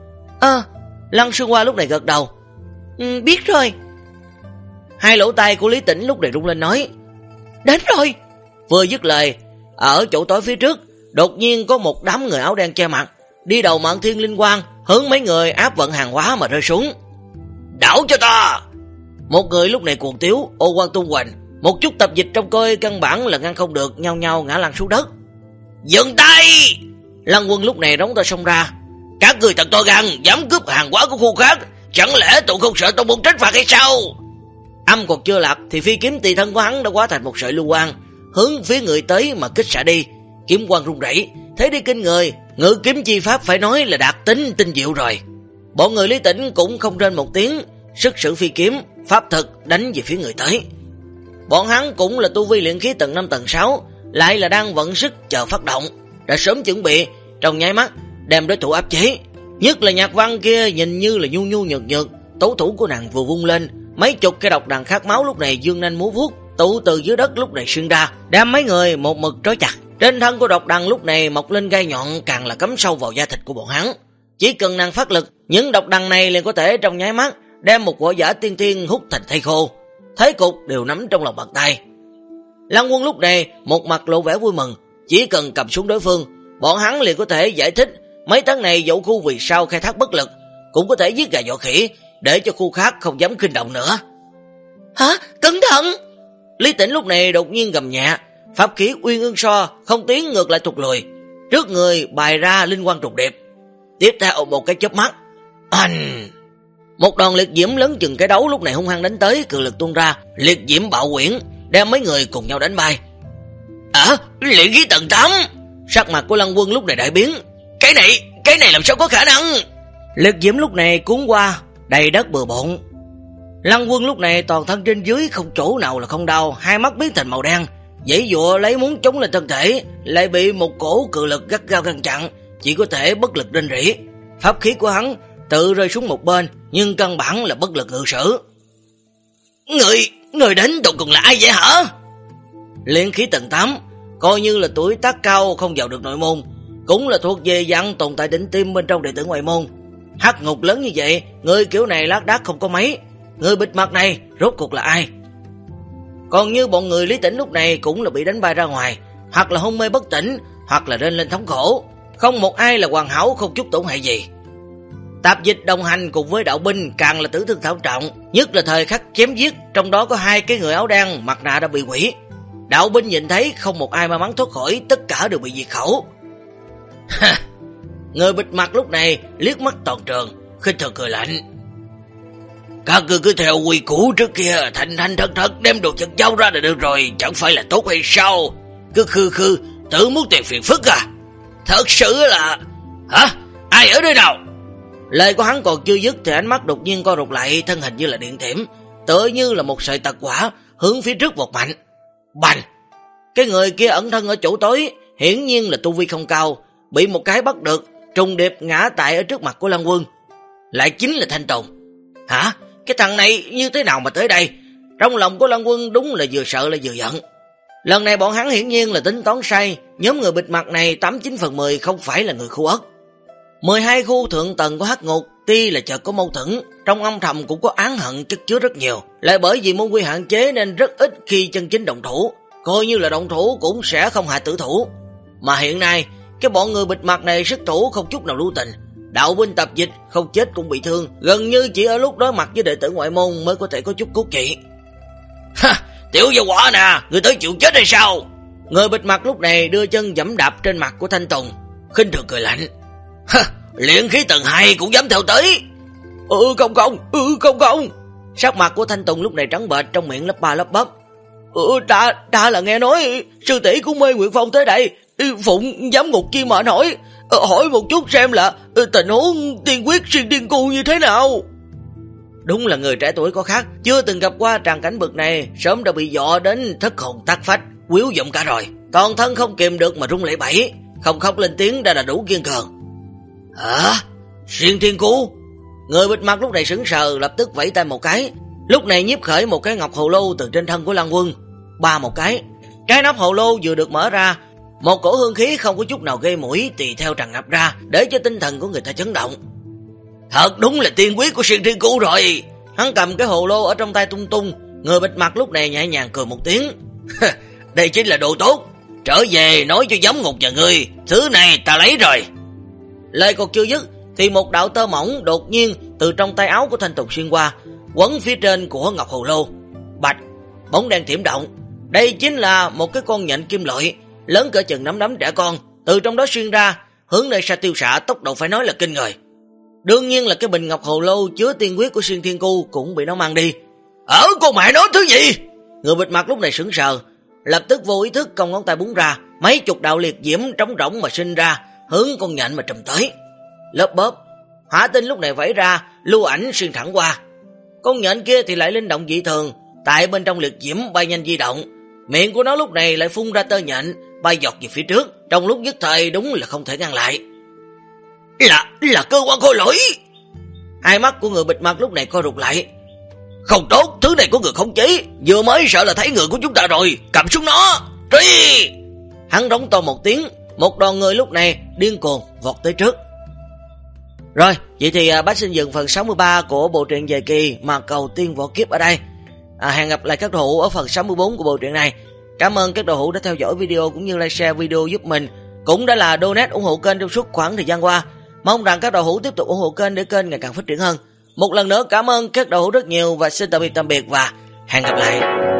Lăng Sương Hoa lúc này gật đầu. Biết rồi. Hai lỗ tai của Lý Tĩnh lúc này rung lên nói. Đến rồi. Vừa dứt lời, ở chỗ tối phía trước, đột nhiên có một đám người áo đen che mặt, đi đầu Mạn Thiên Linh Quang, hướng mấy người áp vận hàng hóa mà rơi xuống. Đảo cho ta! Một người lúc này cuồng tiếu, ô quan tung hoành, một chút tập dịch trong coi căn bản là ngăn không được, nhao nhao ngã lăn xuống đất. Dừng tay! Lăng Quân lúc này đóng tay xông ra. Các người thật to gan, dám cướp hàng hóa của khu khác, chẳng lẽ tụi không sợ tông môn trách phạt hay sao? Âm còn chưa lập thì phi kiếm tỳ thân của hắn đã hóa thành một sợi lưu quang, hướng phía người tới mà kích xạ đi. Kiếm quang rung rẩy, thế đi kinh người, ngự kiếm chi pháp phải nói là đạt tính tinh diệu rồi. Bọn người Lý Tĩnh cũng không rên một tiếng, sức sử phi kiếm, pháp thực đánh về phía người tới. Bọn hắn cũng là tu vi luyện khí tầng 5 tầng 6, lại là đang vận sức chờ phát động, đã sớm chuẩn bị, trong nháy mắt đem đối thủ áp chế. Nhất là Nhạc Văn kia nhìn như là nhu nhu nhược nhược, tấu thủ của nàng vừa vung lên, mấy chục cái độc đằng khát máu lúc này dương nanh múa vuốt, tụ từ dưới đất lúc này xuyên ra, đem mấy người một mực trói chặt. Trên thân của độc đằng lúc này mọc lên gai nhọn, càng là cắm sâu vào da thịt của bọn hắn. Chỉ cần nàng phát lực, những độc đằng này liền có thể trong nháy mắt đem một võ giả tiên thiên hút thành thây khô. Thế cục đều nắm trong lòng bàn tay. Lăng Quân lúc này một mặt lộ vẻ vui mừng, chỉ cần cầm xuống đối phương, bọn hắn liền có thể giải thích mấy tháng này dẫu khu vì sao khai thác bất lực, cũng có thể giết gà dọa khỉ, để cho khu khác không dám kinh động nữa. Hả? Cẩn thận! Lý Tĩnh lúc này đột nhiên gầm nhẹ, pháp khí Uyên Ương So không tiến ngược lại thụt lùi, trước người bày ra linh quang trùng điệp. Tiếp theo một cái chớp mắt, một đòn liệt diễm lớn chừng cái đấu lúc này hung hăng đánh tới, cường lực tuôn ra, liệt diễm bạo quyển, đem mấy người cùng nhau đánh bay. Luyện khí tầng 8! Sắc mặt của Lăng Quân lúc này đại biến. Cái này làm sao có khả năng? Liệt diễm lúc này cuốn qua, đầy đất bừa bộn. Lăng Quân lúc này toàn thân trên dưới không chỗ nào là không đau, hai mắt biến thành màu đen, giãy giụa lấy muốn chống lên thân thể, lại bị một cổ cự lực gắt gao ngăn chặn, chỉ có thể bất lực rên rỉ. Pháp khí của hắn tự rơi xuống một bên, nhưng căn bản là bất lực ngự sử. Người đến tụi cùng là ai vậy hả? Luyện khí tầng 8, coi như là tuổi tác cao không vào được nội môn, cũng là thuộc về dạng tồn tại đỉnh tiêm bên trong đệ tử ngoại môn. Hắc ngục lớn như vậy, người kiểu này lác đác không có mấy. Người bịt mặt này rốt cuộc là ai? Còn như bọn người Lý Tĩnh lúc này cũng là bị đánh bay ra ngoài, hoặc là hôn mê bất tỉnh, hoặc là rên lên thống khổ, không một ai là hoàn hảo không chút tổn hại gì. Tạp dịch đồng hành cùng với đạo binh càng là tử thương thảm trọng, nhất là thời khắc chém giết, trong đó có 2 cái người áo đen mặt nạ đã bị hủy. Đạo binh nhìn thấy không một ai may mắn thoát khỏi, tất cả đều bị diệt khẩu. Người bịt mặt lúc này liếc mắt toàn trường, khinh thường cười lạnh. Các ngươi cứ theo quy củ trước kia, thành thật đem đồ vật giao ra là được rồi, chẳng phải là tốt hay sao? Cứ khư tự muốn tìm phiền phức à? Thật sự là... Hả? Ai ở đây nào? Lời của hắn còn chưa dứt thì ánh mắt đột nhiên co rụt lại, thân hình như là điện thiểm, tựa như là một sợi tật hỏa hướng phía trước vọt mạnh. Bành! Cái người kia ẩn thân ở chỗ tối, hiển nhiên là tu vi không cao, bị một cái bắt được, trùng điệp ngã tại ở trước mặt của Lăng Quân. Lại chính là Thanh Tùng. Hả? Cái thằng này như thế nào mà tới đây? Trong lòng của Lăng Quân đúng là vừa sợ lại vừa giận. Lần này bọn hắn hiển nhiên là tính toán sai, nhóm người bịt mặt này 89/10 không phải là người Khu Ất. 12 khu thượng tầng của Hắc Ngục tuy là chợt có mâu thuẫn, trong âm thầm cũng có oán hận chất chứa rất nhiều, lại bởi vì môn quy hạn chế nên rất ít khi chân chính động thủ, coi như là động thủ cũng sẽ không hạ tử thủ. Mà hiện nay, cái bọn người bịt mặt này sức thủ không chút nào lưu tình, đạo binh tập dịch không chết cũng bị thương, gần như chỉ ở lúc đối mặt với đệ tử ngoại môn mới có thể có chút cố kỵ. Tiểu gia quả nè, người tới chịu chết hay sao? Người bịt mặt lúc này đưa chân giẫm đạp trên mặt của Thanh Tùng, khinh thường cười lạnh. Luyện khí tầng 2 cũng dám theo tới. Không. Sắc mặt của Thanh Tùng lúc này trắng bệch, trong miệng lắp ba lắp bắp. Ta là nghe nói sư tỷ của Mê Nguyệt Phong tới đây, phụng giám ngục chi mệnh hỏi một chút xem là tình huống tiên quyết xuyên tiên cu như thế nào. Đúng là người trẻ tuổi có khác, chưa từng gặp qua tràng cảnh bực này, sớm đã bị dọa đến thất hồn tát phách, quýu dụng cả rồi. Toàn thân không kìm được mà rung lẩy bẩy, không khóc lên tiếng đã là đủ kiên cường. Hả? Xuyên tiên cu? Người bịt mặt lúc này sững sờ, lập tức vẫy tay một cái. Lúc này nhiếp khởi một cái ngọc hồ lô từ trên thân của Lăng Quân, ba một cái. Trái nắp hồ lô vừa được mở ra, một cổ hương khí không có chút nào gây mũi tùy theo tràn ngập ra, để cho tinh thần của người ta chấn động. Thật đúng là tiên quyết của Xuyên Thiên Cu rồi. Hắn cầm cái hồ lô ở trong tay tung tung. Người bịt mặt lúc này nhẹ nhàng cười một tiếng. Đây chính là đồ tốt, trở về nói cho giám ngục nhà ngươi, thứ này ta lấy rồi. Lời còn chưa dứt thì một đạo tơ mỏng đột nhiên từ trong tay áo của Thanh Tùng xuyên qua, quấn phía trên của ngọc hồ lô. Bạch, bóng đen thiểm động. Đây chính là một cái con nhện kim loại lớn cỡ chừng nắm đấm trẻ con, từ trong đó xuyên ra, hướng nơi xa tiêu xạ, tốc độ phải nói là kinh người. Đương nhiên là cái bình ngọc hồ lô chứa tiên quyết của Xuyên Thiên Cu cũng bị nó mang đi. Con mẹ nó thứ gì? Người bịt mặt lúc này sững sờ, lập tức vô ý thức cong ngón tay búng ra, mấy chục đạo liệt diễm trống rỗng mà sinh ra, hướng con nhện mà trùm tới. Lớp bóp, hỏa tinh lúc này vẫy ra, lưu ảnh xuyên thẳng qua. Con nhện kia thì lại linh động dị thường, tại bên trong liệt diễm bay nhanh di động, miệng của nó lúc này lại phun ra tơ nhện, bay dọc về phía trước, trong lúc nhất thời đúng là không thể ngăn lại. Là cơ quan khôi lỗi. Hai mắt của người bịt mặt lúc này co rụt lại. Không tốt, thứ này có người khống chế, vừa mới sợ là thấy người của chúng ta rồi, cầm xuống nó. Truy! Hắn rống to một tiếng, một đoàn người lúc này điên cuồng vọt tới trước. Rồi, vậy thì bác xin dừng phần 63 của bộ truyện Về Kỳ Mà Cầu Tiên Võ Kiếp ở đây. Hẹn gặp lại các đồ hữu ở phần 64 của bộ truyện này. Cảm ơn các đồ hữu đã theo dõi video cũng như like share video giúp mình, cũng đã là donate ủng hộ kênh trong suốt khoảng thời gian qua. Mong rằng các đồ hữu tiếp tục ủng hộ kênh để kênh ngày càng phát triển hơn. Một lần nữa cảm ơn các đồ hữu rất nhiều và xin tạm biệt và hẹn gặp lại.